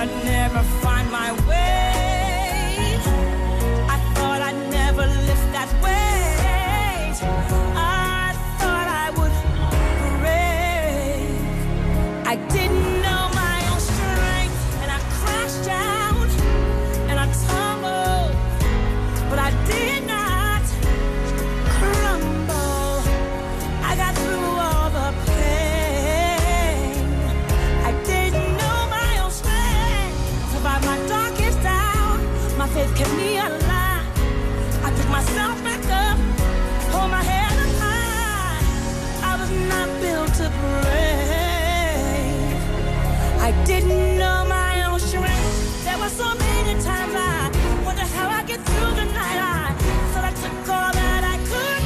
I'd never find my way. I thought I'd never lift that weight. I thought I would break. I didn't know my own strength, and I crashed down and I tumbled, but I did not crumble. I got through all the pain. I didn't know my own strength. Survived my darkest hour. My faith kept me alive. I picked myself back up, hold my head up high. I was not built to break. I didn't know my own strength. There were so many times I wondered how I get through the night. I thought I took all that I could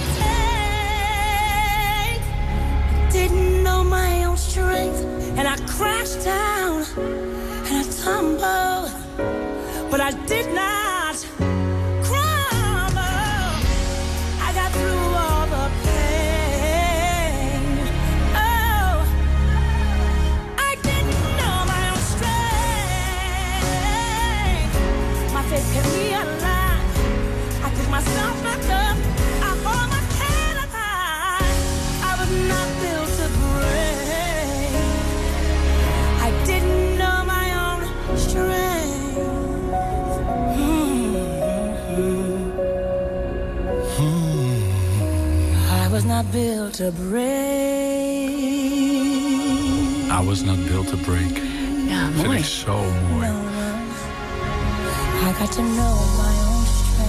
take. Didn't know my own strength, and I crashed down and I tumbled, but I did not crumble. I got through all the pain. Oh, I didn't know my own strength. My faith kept me alive. I picked myself back up. I hold my head up high. I was not built to break. I didn't know my own strength. I was not built to break. I was not built to break. Ja, Vind mooi. ik zo mooi. I got to know my own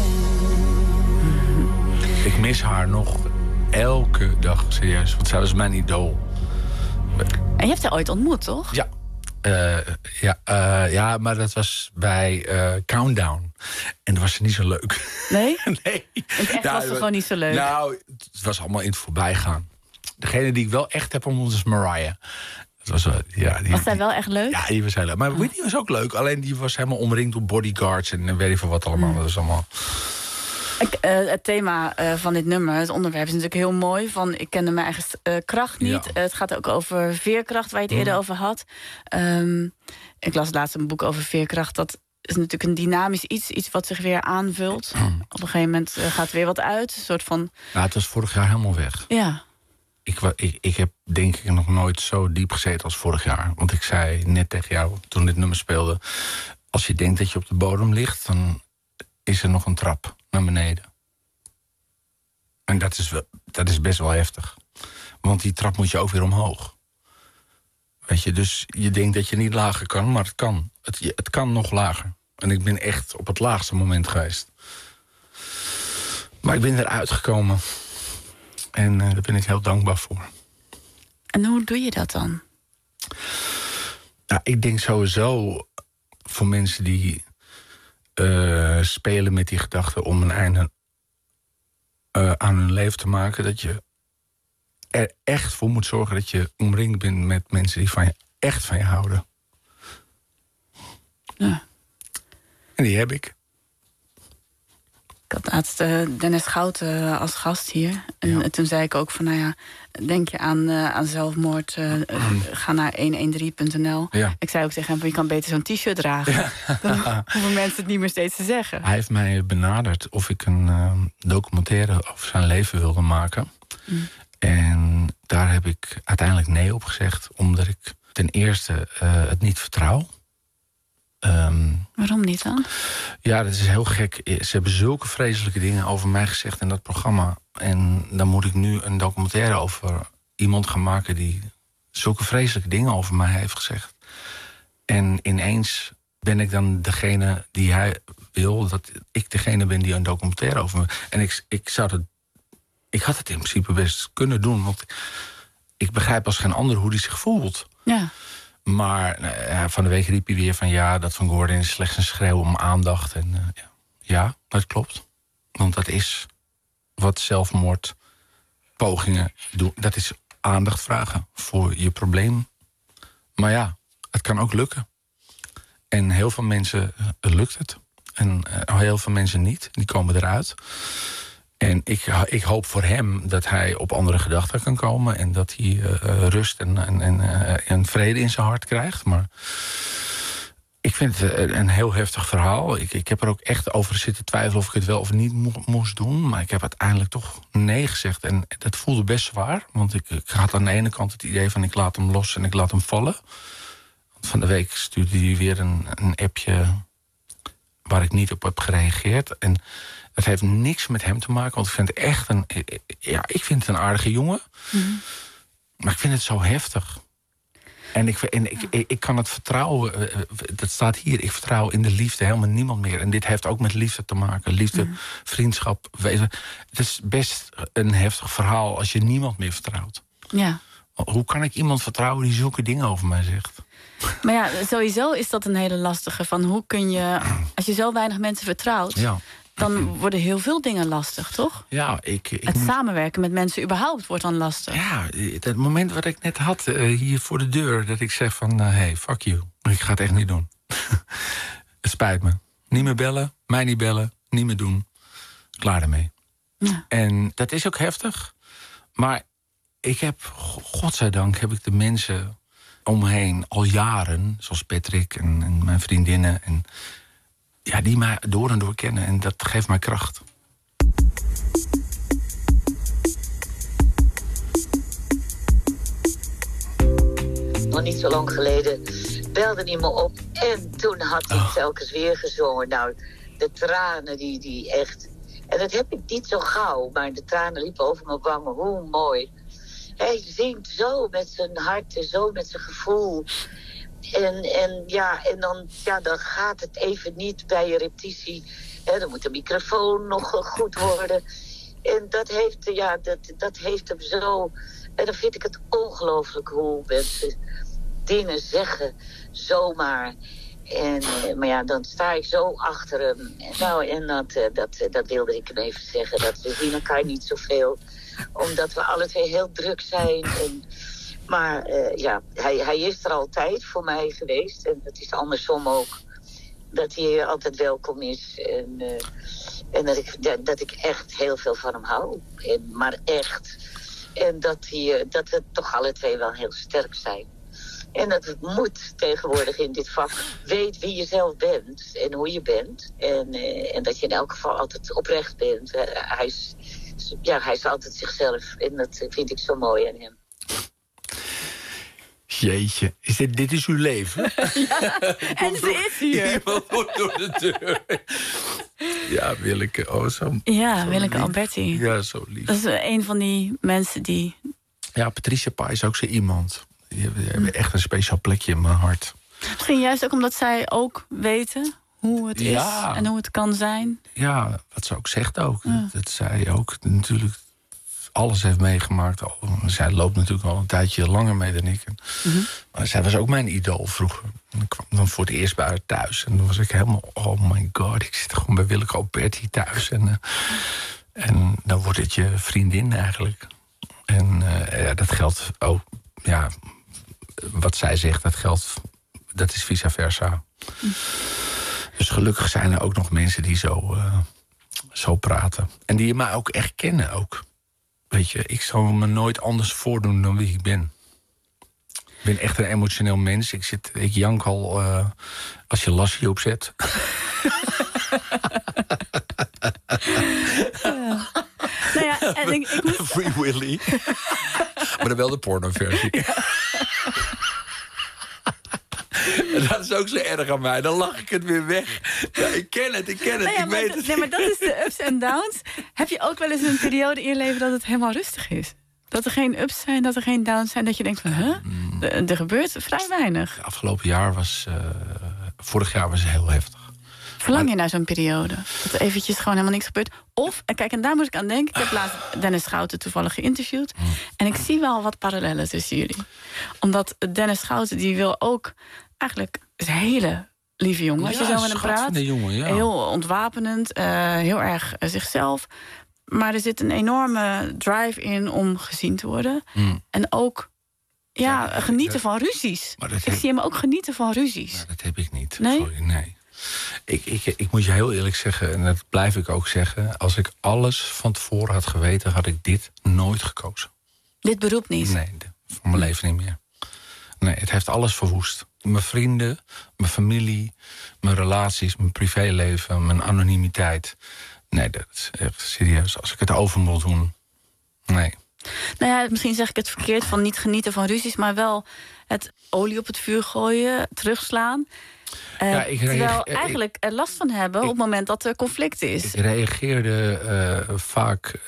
strength. Ik mis haar nog elke dag, serieus. Want zij was mijn idool. En je hebt haar ooit ontmoet, toch? Ja. Ja, maar dat was bij Countdown. En dat was niet zo leuk. Nee? Nee. Het was toch gewoon niet zo leuk? Nou, het was allemaal in het voorbijgaan. Degene die ik wel echt heb ontmoet is Mariah. Dat was, Was zij wel echt leuk? Ja, die was heel leuk. Maar Whitney was ook leuk. Alleen die was helemaal omringd door bodyguards en weet ik veel wat allemaal. Dat is allemaal... Het thema van dit nummer, het onderwerp, is natuurlijk heel mooi. Van ik kende mijn eigen kracht niet. Ja. Het gaat ook over veerkracht, waar je het eerder over had. Ik las laatst een boek over veerkracht. Dat is natuurlijk een dynamisch iets wat zich weer aanvult. Op een gegeven moment gaat weer wat uit. Een soort van... Nou, het was vorig jaar helemaal weg. Ja. Ik heb denk ik nog nooit zo diep gezeten als vorig jaar. Want ik zei net tegen jou, toen dit nummer speelde... als je denkt dat je op de bodem ligt, dan is er nog een trap naar beneden. En dat is best wel heftig. Want die trap moet je ook weer omhoog. Weet je, dus je denkt dat je niet lager kan, maar het kan. Het kan nog lager. En ik ben echt op het laagste moment geweest. Maar ik ben eruit gekomen. En daar ben ik heel dankbaar voor. En hoe doe je dat dan? Nou, ik denk sowieso voor mensen die spelen met die gedachte om een einde aan hun leven te maken, dat je er echt voor moet zorgen dat je omringd bent met mensen die echt van je houden. Ja. En die heb ik. Ik had laatst Dennis Schouten als gast hier. En toen zei ik ook van, nou ja, denk je aan zelfmoord, ga naar 113.nl. Ja. Ik zei ook tegen hem, je kan beter zo'n t-shirt dragen. Ja. Dan hoeven mensen het niet meer steeds te zeggen. Hij heeft mij benaderd of ik een documentaire over zijn leven wilde maken. En daar heb ik uiteindelijk nee op gezegd, omdat ik ten eerste het niet vertrouw. Waarom niet dan? Ja, dat is heel gek. Ze hebben zulke vreselijke dingen over mij gezegd in dat programma. En dan moet ik nu een documentaire over iemand gaan maken die zulke vreselijke dingen over mij heeft gezegd. En ineens ben ik dan degene die hij wil, dat ik degene ben die een documentaire over me. En ik had het in principe best kunnen doen, want ik begrijp als geen ander hoe die zich voelt. Ja. Maar van de week riep hij weer van ja, dat van Gordon is slechts een schreeuw om aandacht. En ja, dat klopt. Want dat is wat zelfmoordpogingen doen. Dat is aandacht vragen voor je probleem. Maar ja, het kan ook lukken. En heel veel mensen lukt het. En heel veel mensen niet. Die komen eruit. En ik hoop voor hem dat hij op andere gedachten kan komen. En dat hij rust en vrede in zijn hart krijgt. Maar Ik vind het een heel heftig verhaal. Ik heb er ook echt over zitten twijfelen of ik het wel of niet moest doen. Maar ik heb uiteindelijk toch nee gezegd. En dat voelde best zwaar. Want ik had aan de ene kant het idee van ik laat hem los en ik laat hem vallen. Want van de week stuurde hij weer een appje waar ik niet op heb gereageerd. En dat heeft niks met hem te maken. Want ik vind het echt ik vind het een aardige jongen. Mm-hmm. Maar ik vind het zo heftig. En ik kan het vertrouwen, dat staat hier, ik vertrouw in de liefde helemaal niemand meer. En dit heeft ook met liefde te maken. Liefde, vriendschap, wezen. Het is best een heftig verhaal als je niemand meer vertrouwt. Ja. Hoe kan ik iemand vertrouwen die zulke dingen over mij zegt? Maar ja, sowieso is dat een hele lastige. Van hoe kun je, als je zo weinig mensen vertrouwt... Ja. Dan worden heel veel dingen lastig, toch? Ja, het samenwerken met mensen überhaupt wordt dan lastig. Ja, het moment wat ik net had hier voor de deur... dat ik zeg van, hey, fuck you. Ik ga het echt niet doen. Het spijt me. Niet meer bellen, mij niet bellen, niet meer doen. Klaar ermee. Ja. En dat is ook heftig. Maar ik heb, godzijdank, heb ik de mensen om me heen al jaren... zoals Patrick en mijn vriendinnen... en ja, die mij door en door kennen. En dat geeft mij kracht. Nog niet zo lang geleden belde hij me op. En toen had hij telkens weer gezongen. Nou, de tranen die echt... En dat heb ik niet zo gauw. Maar de tranen liepen over mijn wangen. Hoe mooi. Hij zingt zo met zijn hart en zo met zijn gevoel... En dan gaat het even niet bij je repetitie. Dan moet de microfoon nog goed worden. En dat heeft hem zo... En dan vind ik het ongelooflijk hoe mensen dingen zeggen zomaar. Maar ja, dan sta ik zo achter hem. Dat wilde ik hem even zeggen. Dat we zien elkaar niet zoveel. Omdat we alle twee heel druk zijn Maar hij is er altijd voor mij geweest. En dat is andersom ook. Dat hij altijd welkom is. En dat ik echt heel veel van hem hou. Maar echt. En dat we toch alle twee wel heel sterk zijn. En dat het moet tegenwoordig in dit vak. Weet wie je zelf bent en hoe je bent. En dat je in elk geval altijd oprecht bent. Hij is altijd zichzelf. En dat vind ik zo mooi aan hem. Jeetje, dit is uw leven? Ja, en ze is hier. Iemand wordt door de deur. Ja, Willeke. Willeke Alberti. Ja, zo lief. Dat is een van die mensen die... Ja, Patricia Pa is ook zo iemand. Die hebben echt een speciaal plekje in mijn hart. Misschien juist ook omdat zij ook weten hoe het is en hoe het kan zijn. Ja, wat ze ook zegt ook. Ja. Dat zij ook natuurlijk... alles heeft meegemaakt. Zij loopt natuurlijk al een tijdje langer mee dan ik. Maar zij was ook mijn idool vroeger. En ik kwam dan voor het eerst bij haar thuis. En dan was ik helemaal, oh my god, ik zit gewoon bij Willeke Alberti thuis. En dan wordt het je vriendin eigenlijk. En dat geldt ook, wat zij zegt, dat is vice versa. Dus gelukkig zijn er ook nog mensen die zo praten. En die mij ook echt kennen ook. Weet je, ik zal me nooit anders voordoen dan wie ik ben. Ik ben echt een emotioneel mens. Ik jank al als je Lassie opzet. Ja. Nou ja, en ik moest... Free Willy. Maar dan wel de pornoversie. Ja. En dat is ook zo erg aan mij. Dan lach ik het weer weg. Ja, ik ken het, ik weet het. Nee, maar dat is de ups en downs. Heb je ook wel eens een periode in je leven dat het helemaal rustig is? Dat er geen ups zijn, dat er geen downs zijn. Dat je denkt van, er gebeurt vrij weinig. Afgelopen jaar vorig jaar was heel heftig. Verlang je naar zo'n periode? Dat er eventjes gewoon helemaal niks gebeurt? Of, kijk, en daar moet ik aan denken. Ik heb laatst Dennis Schouten toevallig geïnterviewd. En ik zie wel wat parallellen tussen jullie. Omdat Dennis Schouten, die wil ook... Eigenlijk is een hele lieve jongen. Als je zo met hem praat. Jongen, heel ontwapenend. Heel erg zichzelf. Maar er zit een enorme drive in om gezien te worden. En ook genieten van ruzies. Ik zie hem ook genieten van ruzies. Maar dat heb ik niet. Nee? Sorry, nee. Ik moet je heel eerlijk zeggen, en dat blijf ik ook zeggen... als ik alles van tevoren had geweten, had ik dit nooit gekozen. Dit beroep niet? Nee, voor mijn leven niet meer. Nee, het heeft alles verwoest. mijn vrienden, mijn familie, mijn relaties, mijn privéleven, mijn anonimiteit. Nee, dat is echt serieus. Als ik het over moet doen, nee. Nou ja, misschien zeg ik het verkeerd van niet genieten van ruzies, maar wel het olie op het vuur gooien, terugslaan. Terwijl eigenlijk er last van hebben op het moment dat er conflict is. Ik reageerde vaak,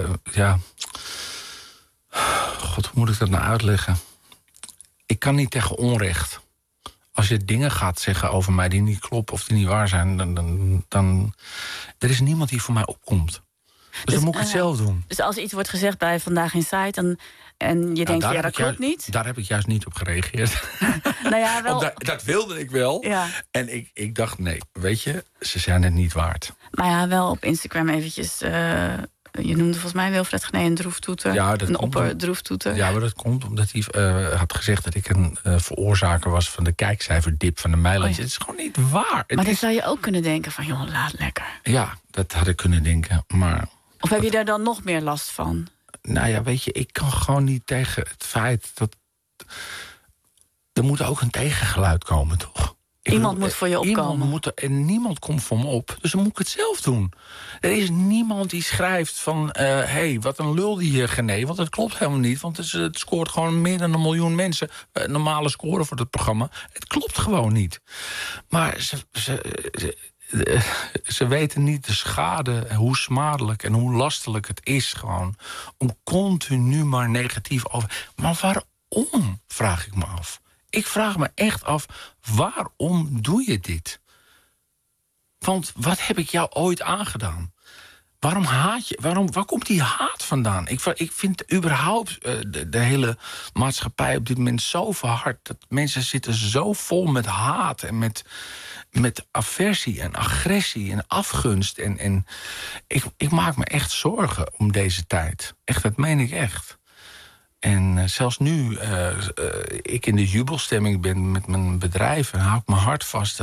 God, hoe moet ik dat nou uitleggen? Ik kan niet tegen onrecht. Als je dingen gaat zeggen over mij die niet kloppen of die niet waar zijn, dan er is niemand die voor mij opkomt. Dus dan moet ik het zelf doen. Dus als iets wordt gezegd bij Vandaag Inside en je denkt, dat klopt niet? Daar heb ik juist niet op gereageerd. Nou ja, wel. Dat wilde ik wel. Ja. En ik dacht, nee, weet je, ze zijn het niet waard. Maar ja, wel op Instagram eventjes. Je noemde volgens mij Wilfred Genee een droeftoeter. Ja, een opperdroeftoeter. Ja, maar dat komt omdat hij had gezegd dat ik een veroorzaker was van de kijkcijferdip van de Meilandjes. Het is gewoon niet waar. Maar dan zou je ook kunnen denken van, joh, laat lekker. Ja, dat had ik kunnen denken, maar... Of heb je daar dan nog meer last van? Nou ja, weet je, ik kan gewoon niet tegen het feit dat... Er moet ook een tegengeluid komen, toch? Iemand moet voor je opkomen. En niemand komt voor me op. Dus dan moet ik het zelf doen. Er is niemand die schrijft van... hey, wat een lul die Genee. Want dat klopt helemaal niet. Want het scoort gewoon meer dan 1 miljoen mensen. Normale score voor het programma. Het klopt gewoon niet. Maar ze weten niet de schade, hoe smadelijk en hoe lastelijk het is gewoon... om continu maar negatief over... Maar waarom, vraag ik me af. Ik vraag me echt af, waarom doe je dit? Want wat heb ik jou ooit aangedaan? Waarom haat je? Waar komt die haat vandaan? Ik vind überhaupt de hele maatschappij op dit moment zo verhard... dat mensen zitten zo vol met haat en met aversie en agressie en afgunst. En ik maak me echt zorgen om deze tijd. Echt, dat meen ik echt. En zelfs nu ik in de jubelstemming ben met mijn bedrijf... en hou ik mijn hart vast.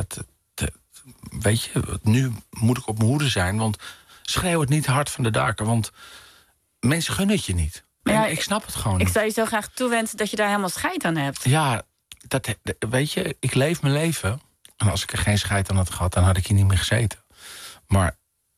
Weet je, nu moet ik op mijn hoede zijn... want schreeuw het niet hard van de daken, want mensen gunnen het je niet. Ja, ik snap het gewoon niet. Ik zou je zo graag toewensen dat je daar helemaal scheid aan hebt. Ja, weet je, ik leef mijn leven... en als ik er geen scheid aan had gehad, dan had ik hier niet meer gezeten. Maar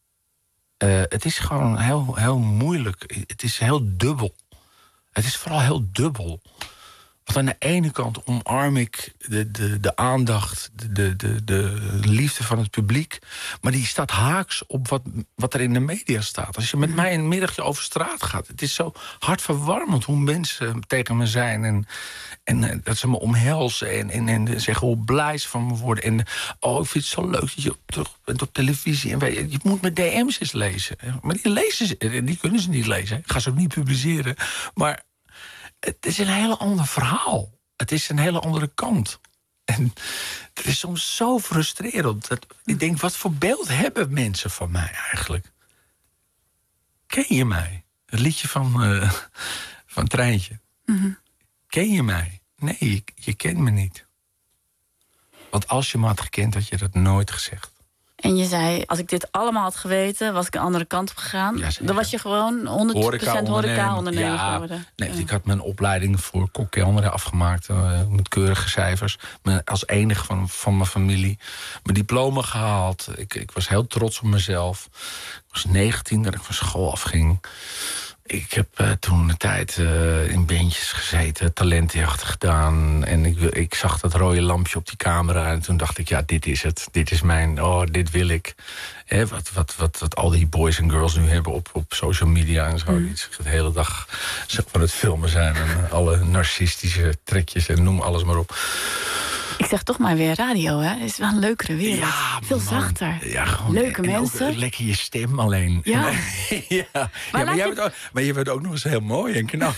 het is gewoon heel, heel moeilijk. Het is heel dubbel. Het is vooral heel dubbel. Want aan de ene kant omarm ik de aandacht, de liefde van het publiek... maar die staat haaks op wat er in de media staat. Als je met mij een middagje over straat gaat... het is zo hartverwarmend hoe mensen tegen me zijn... en dat ze me omhelzen en zeggen hoe blij ze van me worden. En ik vind het zo leuk dat je terug bent op televisie. En je moet mijn DM's eens lezen. Maar die kunnen ze niet lezen. Ik ga ze ook niet publiceren. Maar... het is een hele ander verhaal. Het is een hele andere kant. En het is soms zo frustrerend. Ik denk, wat voor beeld hebben mensen van mij eigenlijk? Ken je mij? Het liedje van Treintje. Mm-hmm. Ken je mij? Nee, je kent me niet. Want als je me had gekend, had je dat nooit gezegd. En je zei, als ik dit allemaal had geweten... was ik een andere kant op gegaan. Ja, dan was je gewoon 100% horeca-ondernemer geworden. Nee, ik had mijn opleiding voor kok-kelner afgemaakt... met keurige cijfers. Als enige van mijn familie. Mijn diploma gehaald. Ik was heel trots op mezelf. Ik was 19 dat ik van school afging. Ik heb toen een tijd in bandjes gezeten, talentenjachten gedaan. En ik zag dat rode lampje op die camera. En toen dacht ik, ja, dit is het. Dit is dit wil ik. Wat al die boys en girls nu hebben op social media en zo. Die de hele dag van het filmen zijn. En alle narcistische trekjes en noem alles maar op. Ik zeg toch maar weer radio, hè? Het is wel een leukere wereld. Ja, veel zachter. Ja, gewoon, leuke mensen. Ook lekker je stem alleen. Ja. Ja. Maar je bent ook nog eens heel mooi en knap.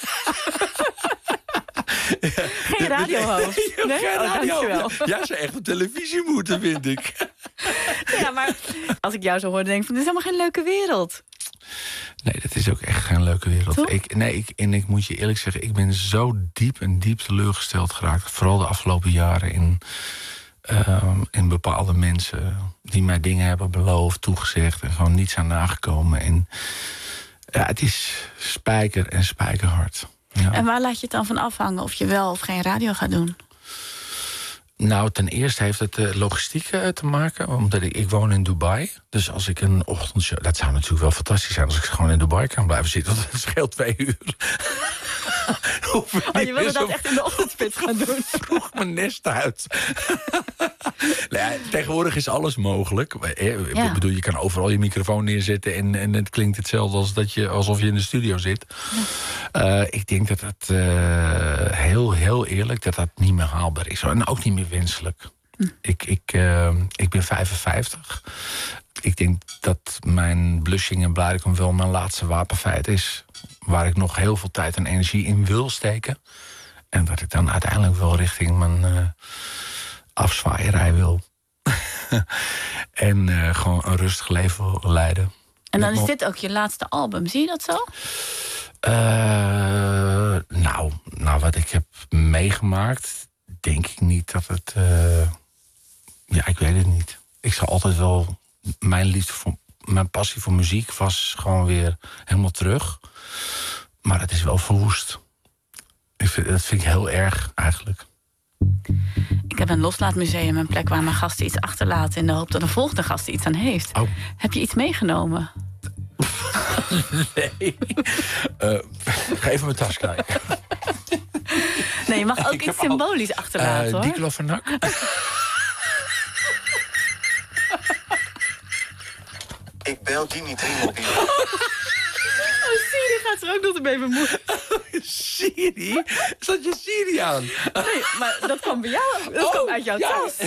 Geen radiohoofd. Nee? Geen radiohoofd. Ja, ze echt op televisie moeten, vind ik. Ja, maar als ik jou zo hoor, denk ik van, dit is helemaal geen leuke wereld. Nee, dat is ook echt geen leuke wereld. Ik moet je eerlijk zeggen, ik ben zo diep teleurgesteld geraakt. Vooral de afgelopen jaren in bepaalde mensen die mij dingen hebben beloofd, toegezegd en gewoon niets aan nagekomen. En ja, het is spijker en spijkerhard. Ja. En waar laat je het dan van afhangen of je wel of geen radio gaat doen? Nou, ten eerste heeft het logistiek te maken. Omdat ik woon in Dubai. Dus als ik een ochtendshow... Dat zou natuurlijk wel fantastisch zijn als ik gewoon in Dubai kan blijven zitten. Want het scheelt 2 uur. Je wilde dat echt in de ochtendspits gaan doen? Vroeg mijn nest uit. Tegenwoordig is alles mogelijk. Ik bedoel, je kan overal je microfoon neerzetten... en het klinkt hetzelfde als alsof je in de studio zit. Ik denk dat het heel eerlijk... dat niet meer haalbaar is. En ook niet meer wenselijk. Ik ben 55. Ik denk dat mijn Blushing en Blaricum wel mijn laatste wapenfeit is. Waar ik nog heel veel tijd en energie in wil steken. En dat ik dan uiteindelijk wel richting mijn afzwaaierij wil. En gewoon een rustig leven wil leiden. En dan is dit ook je laatste album, zie je dat zo? Nou, wat ik heb meegemaakt... denk ik niet dat het... ik weet het niet. Ik zal altijd wel... Mijn passie voor muziek was gewoon weer helemaal terug. Maar het is wel verwoest. Dat vind ik heel erg, eigenlijk. Ik heb een loslaatmuseum, een plek waar mijn gasten iets achterlaten... in de hoop dat een volgende gast iets aan heeft. Oh. Heb je iets meegenomen? Nee. Ga even mijn tas kijken. Nee, je mag ook iets symbolisch achterlaten, hoor. Diclofenac. Ik bel Dimitri mobiel. Siri gaat er ook nog mee bemoeien. Siri? Zat je Siri aan? Nee, maar dat kwam bij jou. Dat kwam uit jouw tas.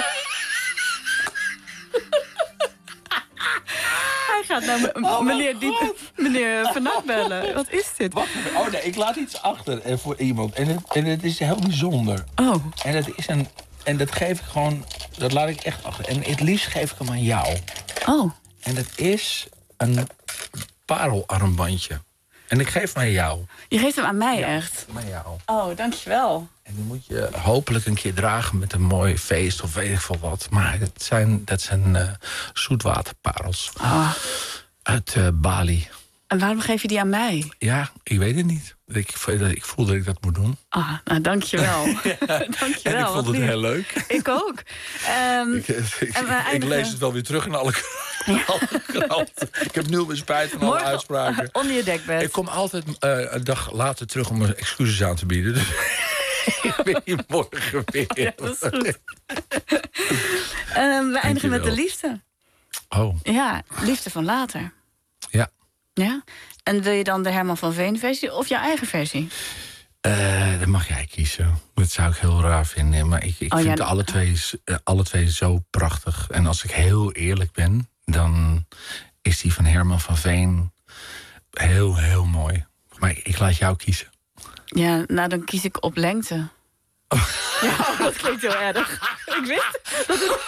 Hij gaat naar meneer Van bellen. Wat is dit? Wacht even. Nee, ik laat iets achter voor iemand. En het is heel bijzonder. Oh. En dat geef ik gewoon... Dat laat ik echt achter. En het liefst geef ik hem aan jou. Oh. En dat is een parelarmbandje. En ik geef hem aan jou. Je geeft hem aan mij, echt? Aan jou. Oh, dankjewel. En die moet je hopelijk een keer dragen met een mooi feest of weet ik veel wat. Maar dat zijn zoetwaterparels. Oh. Uit Bali. En waarom geef je die aan mij? Ja, ik weet het niet. Ik voel dat ik dat moet doen. Ah, nou, dankjewel. Dankjewel. En ik vond het heel leuk. Ik ook. Ik lees het wel weer terug in alle kranten. Ik heb nu weer spijt van alle uitspraken. Onder je dekbed. Ik kom altijd een dag later terug om mijn excuses aan te bieden. Dus ik ben hier morgen weer. Ja, dat is goed. We eindigen met de liefde. Oh. Ja, liefde van later. Ja. Ja? En wil je dan de Herman van Veen versie of jouw eigen versie? Dat mag jij kiezen. Dat zou ik heel raar vinden. Maar ik vind alle twee zo prachtig. En als ik heel eerlijk ben, dan is die van Herman van Veen heel, heel mooi. Maar ik laat jou kiezen. Ja, nou dan kies ik op lengte. Oh. Ja, dat klinkt heel erg. Ik wist dat het...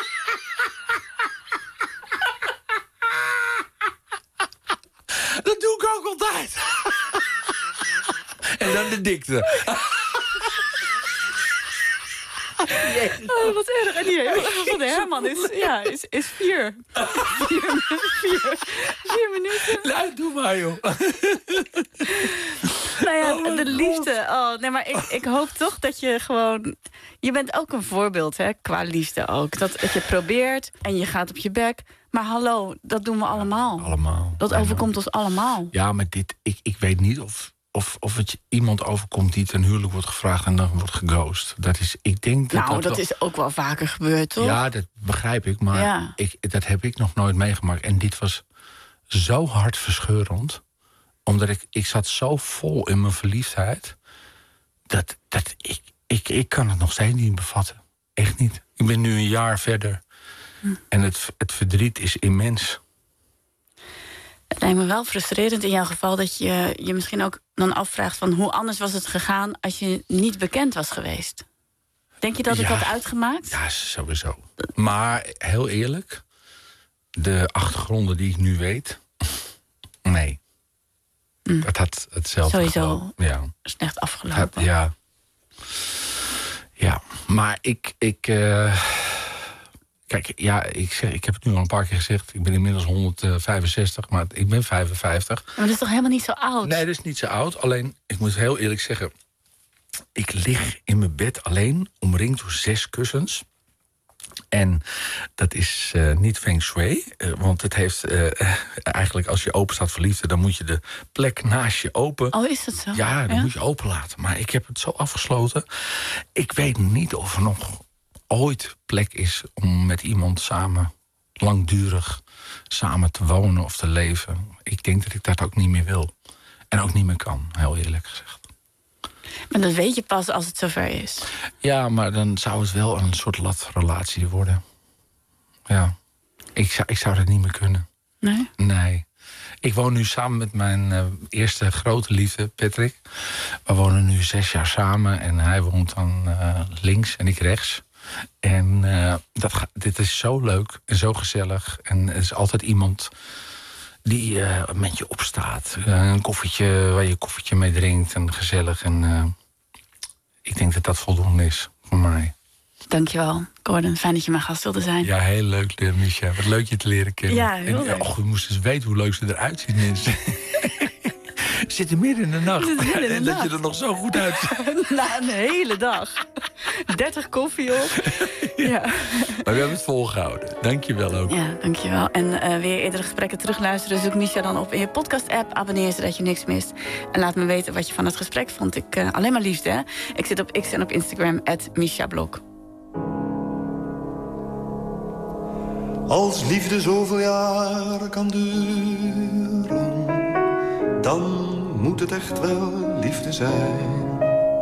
Dat doe ik ook altijd. En dan de dikte. Oh, wat erg. En die van de Herman is 4. 4 minuten. Nou, doe maar, joh. Nou ja, de liefde. Oh, nee, maar ik hoop toch dat je gewoon... Je bent ook een voorbeeld, hè, qua liefde ook. Dat je probeert en je gaat op je bek. Maar hallo, dat doen we allemaal. Allemaal. Dat overkomt ons allemaal. Ja, maar ik weet niet of het iemand overkomt die ten huwelijk wordt gevraagd en dan wordt geghost. Ik denk dat is ook wel vaker gebeurd, toch? Ja, dat begrijp ik, maar dat heb ik nog nooit meegemaakt. En dit was zo hartverscheurend. Omdat ik zat zo vol in mijn verliefdheid. Dat ik kan het nog steeds niet bevatten. Echt niet. Ik ben nu een jaar verder. En het verdriet is immens. Het lijkt me wel frustrerend in jouw geval dat je misschien ook dan afvraagt van hoe anders was het gegaan als je niet bekend was geweest. Denk je dat het had uitgemaakt? Ja, sowieso. Maar heel eerlijk, de achtergronden die ik nu weet, nee. Dat had hetzelfde sowieso slecht afgelopen. Ja, maar kijk, ik heb het nu al een paar keer gezegd. Ik ben inmiddels 165, maar ik ben 55. Maar dat is toch helemaal niet zo oud? Nee, dat is niet zo oud. Alleen, ik moet heel eerlijk zeggen... Ik lig in mijn bed alleen, omringd door 6 kussens. En dat is niet feng shui. Want het heeft eigenlijk, als je open staat voor liefde, dan moet je de plek naast je open. Oh, is dat zo? Ja, dan moet je open laten. Maar ik heb het zo afgesloten. Ik weet niet of er nog ooit plek is om met iemand samen langdurig samen te wonen of te leven. Ik denk dat ik dat ook niet meer wil. En ook niet meer kan, heel eerlijk gezegd. Maar dat weet je pas als het zover is. Ja, maar dan zou het wel een soort latrelatie worden. Ja. Ik zou dat niet meer kunnen. Nee? Nee. Ik woon nu samen met mijn eerste grote liefde, Patrick. We wonen nu 6 jaar samen. En hij woont dan links en ik rechts. En dit is zo leuk en zo gezellig. En er is altijd iemand die met je opstaat. Een koffietje waar je koffietje mee drinkt. En gezellig. En ik denk dat dat voldoende is voor mij. Dankjewel, Gordon. Fijn dat je mijn gast wilde zijn. Ja, heel leuk, Misha. Wat leuk je te leren kennen. Ja, heel leuk. Je moest eens weten hoe leuk ze eruit ziet, mensen. Zitten midden in de nacht. En dat je er nog zo goed uitziet. Na een hele dag. 30 koffie op. Ja. Maar we hebben het volgehouden. Dank je wel ook. Ja, dankjewel. En weer eerdere gesprekken terugluisteren. Zoek Misha dan op in je podcast-app. Abonneer zodat je niks mist. En laat me weten wat je van het gesprek vond. Ik alleen maar liefde, hè. Ik zit op X en op Instagram @MishaBlok. Als liefde zoveel jaren kan duren, dan moet het echt wel liefde zijn.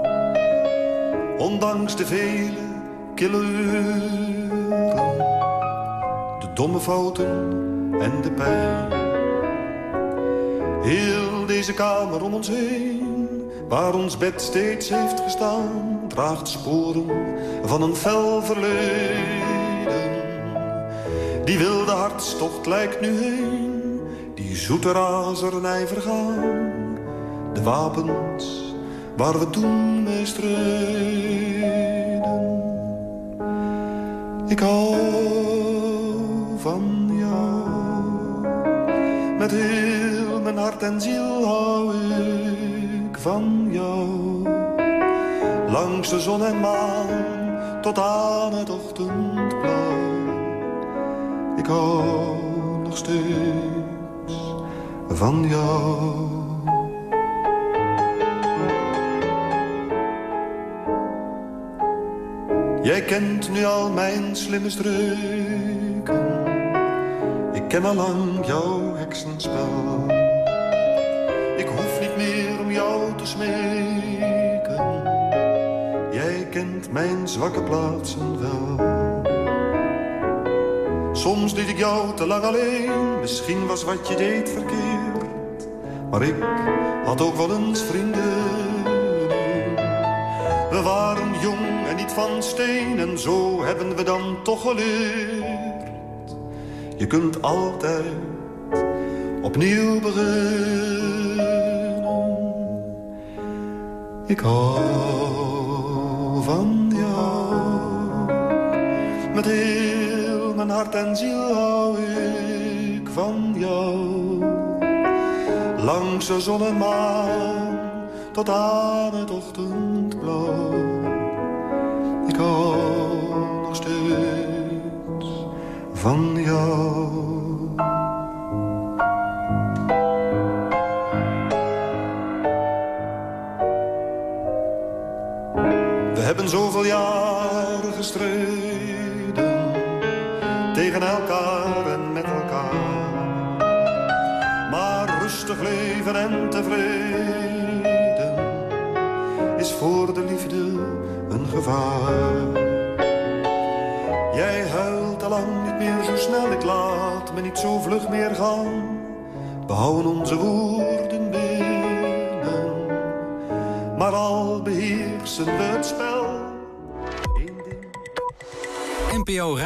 Ondanks de vele kille uren, de domme fouten en de pijn. Heel deze kamer om ons heen, waar ons bed steeds heeft gestaan, draagt sporen van een fel verleden. Die wilde hartstocht lijkt nu heen, die zoete razernij vergaan. De wapens waar we toen mee streden. Ik hou van jou, met heel mijn hart en ziel hou ik van jou. Langs de zon en maan tot aan het ochtendblauw. Ik hou nog steeds van jou. Jij kent nu al mijn slimme streken. Ik ken al lang jouw heksenspel. Ik hoef niet meer om jou te smeken. Jij kent mijn zwakke plaatsen wel. Soms liet ik jou te lang alleen. Misschien was wat je deed verkeerd. Maar ik had ook wel eens vrienden. We waren jong en niet van steen. En zo hebben we dan toch geleerd. Je kunt altijd opnieuw beginnen. Ik hou van jou. Met heel mijn hart en ziel hou ik van jou. Langs de zon en maan tot aan het ochtendblauw. Ik hou nog steeds van jou. We hebben zoveel jaren gestreden, tegen elkaar en met elkaar. Maar rustig leven en tevreden is voor de liefde een gevaar. Jij huilt al lang niet meer zo snel, ik laat me niet zo vlug meer gaan. We houden onze woorden binnen, maar al beheersen we het spel. NPO